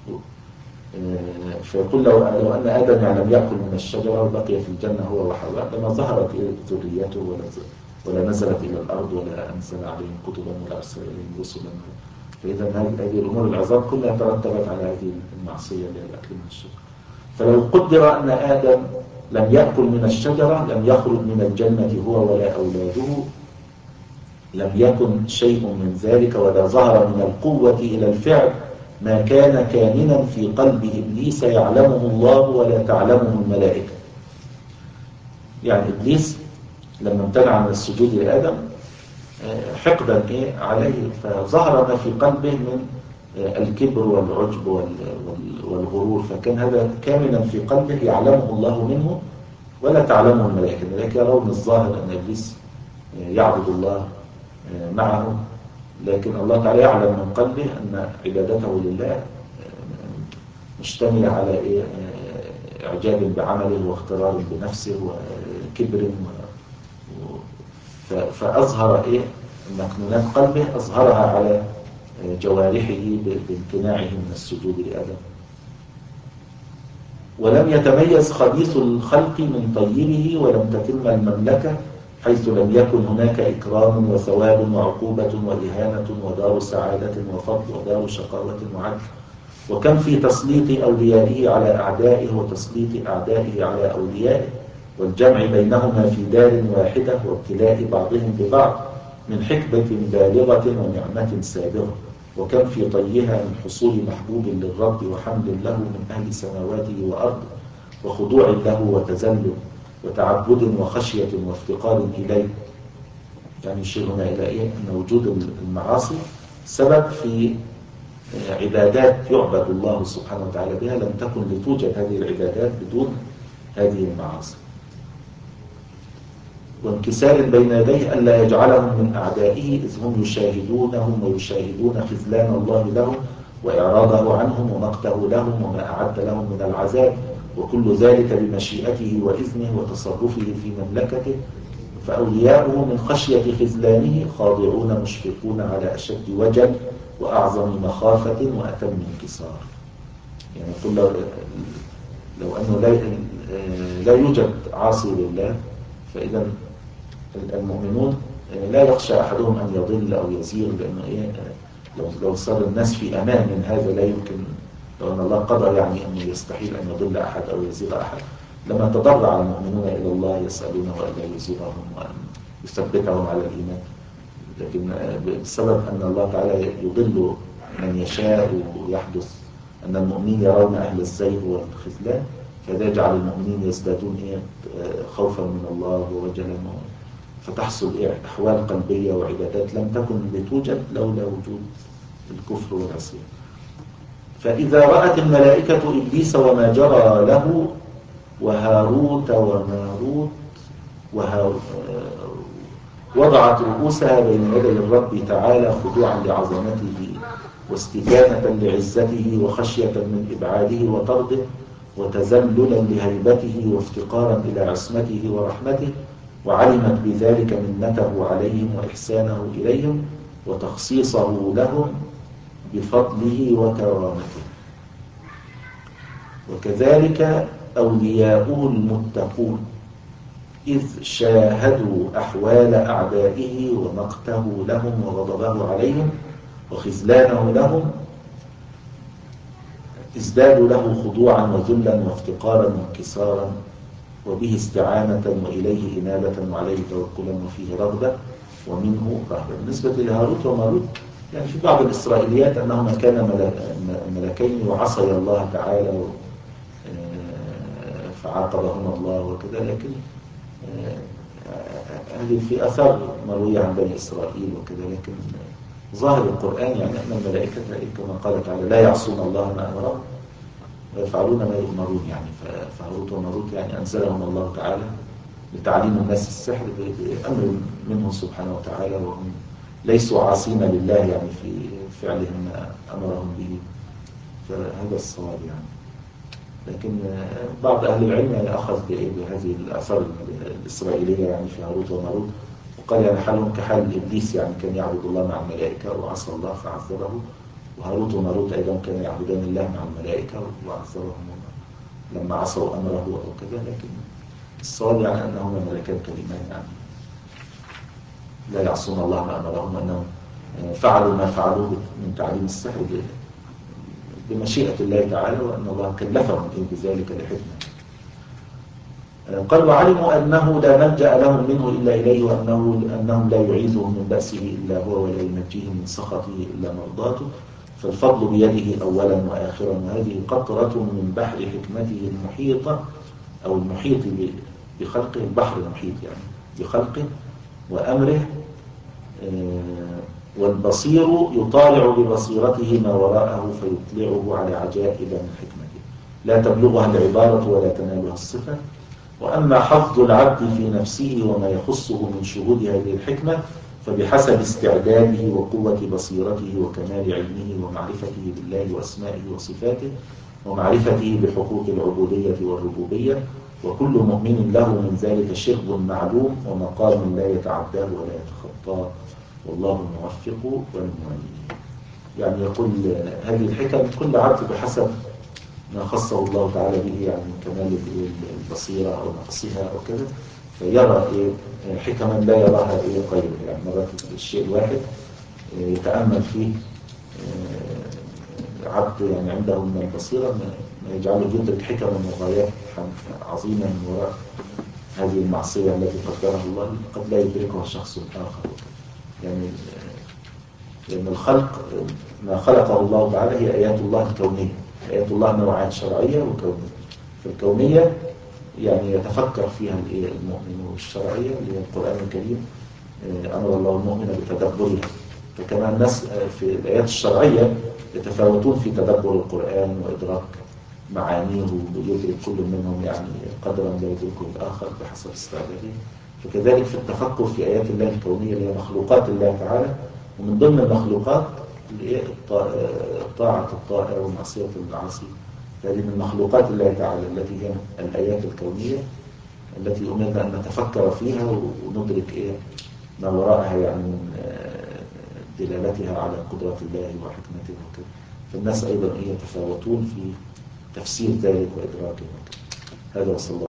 فيقول لو لو أن آدم يعني لم يأكل من الشجرة وبقي في الجنة هو وحواء لما ظهرت ذريته ولا ولا نزلت إلى الأرض ولا أنزل عليهم كتبا ولا أرسل إليهم رسلا. فإذا هذه الأمور العظام كلها ترتبت على هذه المعصية اللي هي الأكل من الشجرة. فلو قدر أن آدم لم يأكل من الشجرة لم يخرج من الجنة هو ولا أولاده، لم يكن شيء من ذلك ولا ظهر من القوة إلى الفعل ما كان كامنا في قلب إبليس يعلمه الله ولا تعلمه الملائكة. يعني إبليس لما امتنع من السجود لآدم حقدا إيه عليه، فظهر ما في قلبه من الكبر والعجب والغرور، فكان هذا كامنا في قلبه يعلمه الله منه ولا تعلمه الملائكة. الملائكة يرون الظاهر أن إبليس يعبد الله معه، لكن الله تعالى يعلم من قلبه أن عبادته لله مشتملة على إيه؟ إعجاب بعمله واغترار بنفسه وكبر، فأظهر إيه؟ مكنونات قلبه أظهرها على جوارحه بامتناعه من السجود لآدم. ولم يتميز خبيث الخلق من طيبه ولم تتم المملكة حيث لم يكن هناك إكرام وثواب وعقوبة وإهانة ودار سعادة وفضل ودار شقاوة وعدل. وكم في تسليط أوليائه على أعدائه وتسليط أعدائه على أوليائه والجمع بينهما في دار واحدة وابتلاء بعضهم ببعض من حكمة بالغة ونعمة سابغة. وكم في طيها من حصول محبوب للرب وحمد له من أهل سماواته وأرضه وخضوع له وتذلل وتعبد وخشية وافتقار إليه. يعني يشيرنا إلى إيه؟ أن وجود المعاصي سبب في عبادات يعبد الله سبحانه وتعالى بها لم تكن لتوجد هذه العبادات بدون هذه المعاصي. وانكسار بين يديه ألا يجعلهم من أعدائه إذ هم يشاهدونهم ويشاهدون خذلان الله لهم وإعراضه عنهم ومقته لهم وما أعد لهم من العذاب، وكل ذلك بمشيئته وإذنه وتصرفه في مملكته. فأولياؤه من خشية خذلانه خاضعون مشفقون على أشد وجل وأعظم مخافة وأتم انكسار. يعني يقول لو, لو أنه لا, لا يوجد عاصي لله فإذا المؤمنون لا يخشى أحدهم أن يضل أو يزيغ، لأنه إيه لو, لو صار الناس في أمان من هذا لا يمكن، لو أن الله قدر يعني أنه يستحيل أن يضل أحد أو يزيغ أحد لما تضرع المؤمنون إلى الله يسألونه ألا يزيغهم وأن يثبتهم على الإيمان. لكن بسبب أن الله تعالى يضل من يشاء ويحدث أن المؤمنين يرون أهل الزيغ والخذلان، فهذا يجعل المؤمنين يزدادون إيه خوفا من الله ووجلا، فتحصل إيه أحوال قلبية وعبادات لم تكن لتوجد لولا وجود الكفر والعصيان. فإذا رأت الملائكة إبليس وما جرى له وهاروت وماروت وهاروت وضعت رؤوسها بين يدي الرب تعالى خضوعا لعظمته واستكانة لعزته وخشية من إبعاده وطرده وتذللا لهيبته وافتقارا إلى عصمته ورحمته، وعلمت بذلك منته عليهم وإحسانه إليهم وتخصيصه لهم بفضله وكرامته. وكذلك أولياؤه المتقون إذ شاهدوا أحوال أعدائه ومقته لهم وغضبه عليهم وخذلانه لهم ازدادوا له خضوعا وذلا وافتقارا وانكسارا وبه استعانة وإليه إنابة وعليه توكلا وفيه رغبة ومنه رهبة. بالنسبة لهاروت وماروت يعني في بعض الإسرائيليات أنهما كان ملكين وعصي الله تعالى فعاقبهما الله وكذا، لكن هذه في أثار مروية عن بني إسرائيل وكذا، لكن ظاهر القرآن يعني أن الملائكة كما قال تعالى لا يعصون الله ما أمرهم ويفعلون ما يؤمرون، يعني فهاروت وماروت يعني أنزلهم الله تعالى لتعليم الناس السحر بأمر منه سبحانه وتعالى، وهم ليسوا عاصين لله يعني في فعلهم ما أمرهم به، فهذا الصواب يعني. لكن بعض أهل العلم يعني أخذ بهذه الآثار الإسرائيلية يعني في هاروت وماروت، وقال يعني حالهم كحال إبليس، يعني كان يعبد الله مع الملائكة وعصى الله فعذبه، وهاروت وماروت أيضا كانوا يعبدان الله مع الملائكة وعذبهم لما عصوا أمره أو كذا، لكن الصواب يعني أنهما ملكان كريمان يعني لا يعصون الله ما أمرهم، أنهم فعلوا ما فعلوه من تعليم السحر بمشيئة الله تعالى، وأن الله كلفهم بذلك لحكمة. قال وعلموا أنه لا ملجأ لهم منه إلا إليه، وأنه أنهم لا يعيذهم من بأسه إلا هو، ولا ينجيهم من سخطه إلا مرضاته، فالفضل بيده أولا وآخرا، وهذه قطرة من بحر حكمته المحيطة أو المحيط بخلقه، البحر المحيط يعني بخلقه وأمره، والبصير يطالع ببصيرته ما وراءه فيطلعه على عجائب من حكمته لا تبلغها العبارة ولا تنالها الصفة. وأما حفظ العبد في نفسه وما يخصه من شهود هذه الحكمة فبحسب استعداده وقوة بصيرته وكمال علمه ومعرفته بالله وأسمائه وصفاته ومعرفته بحقوق العبودية والربوبية، وكل مؤمن له من ذلك شرب معلوم ومقام لا يتعداه ولا يتخطاه، والله الموفق والمعين. يعني يقول هذه الحكم كل عبد بحسب ما خصه الله تعالى به، يعني من كمال البصيرة أو نقصها أو كذا، فيرى إيه حكما لا يراها إيه غيره، يعني مرات الشيء الواحد يتأمل فيه عبد يعني عنده من البصيرة ما يجعله يدرك حكما وغايات عظيمة من وراء هذه المعصية التي قدرها الله، قد لا يدركها شخص آخر. يعني لأن الخلق ما خلقه الله تعالى هي آيات الله الكونية، آيات الله نوعات شرعية وكونية. فالكونية يعني يتفكر فيها المؤمن، والشرعية اللي هي القرآن الكريم أمر الله المؤمن بتدبرها، فكما الناس في الآيات الشرعية يتفاوتون في تدبر القرآن وإدراك معانيه، ويدرك كل منهم يعني قدرا لا يدركه الآخر بحسب استعداده، فكذلك في التفكر في آيات الله الكونية اللي هي مخلوقات الله تعالى، ومن ضمن المخلوقات طاعة الطائع ومعصية العاصي، هذه من مخلوقات الله تعالى التي هي الآيات الكونية التي أمرنا أن نتفكر فيها وندرك إيه ما وراءها، يعني من دلالتها على قدرة الله وحكمته وكذا. فالناس أيضا إيه يتفاوتون في تفسير ذلك وإدراكه. هذا وصلى الله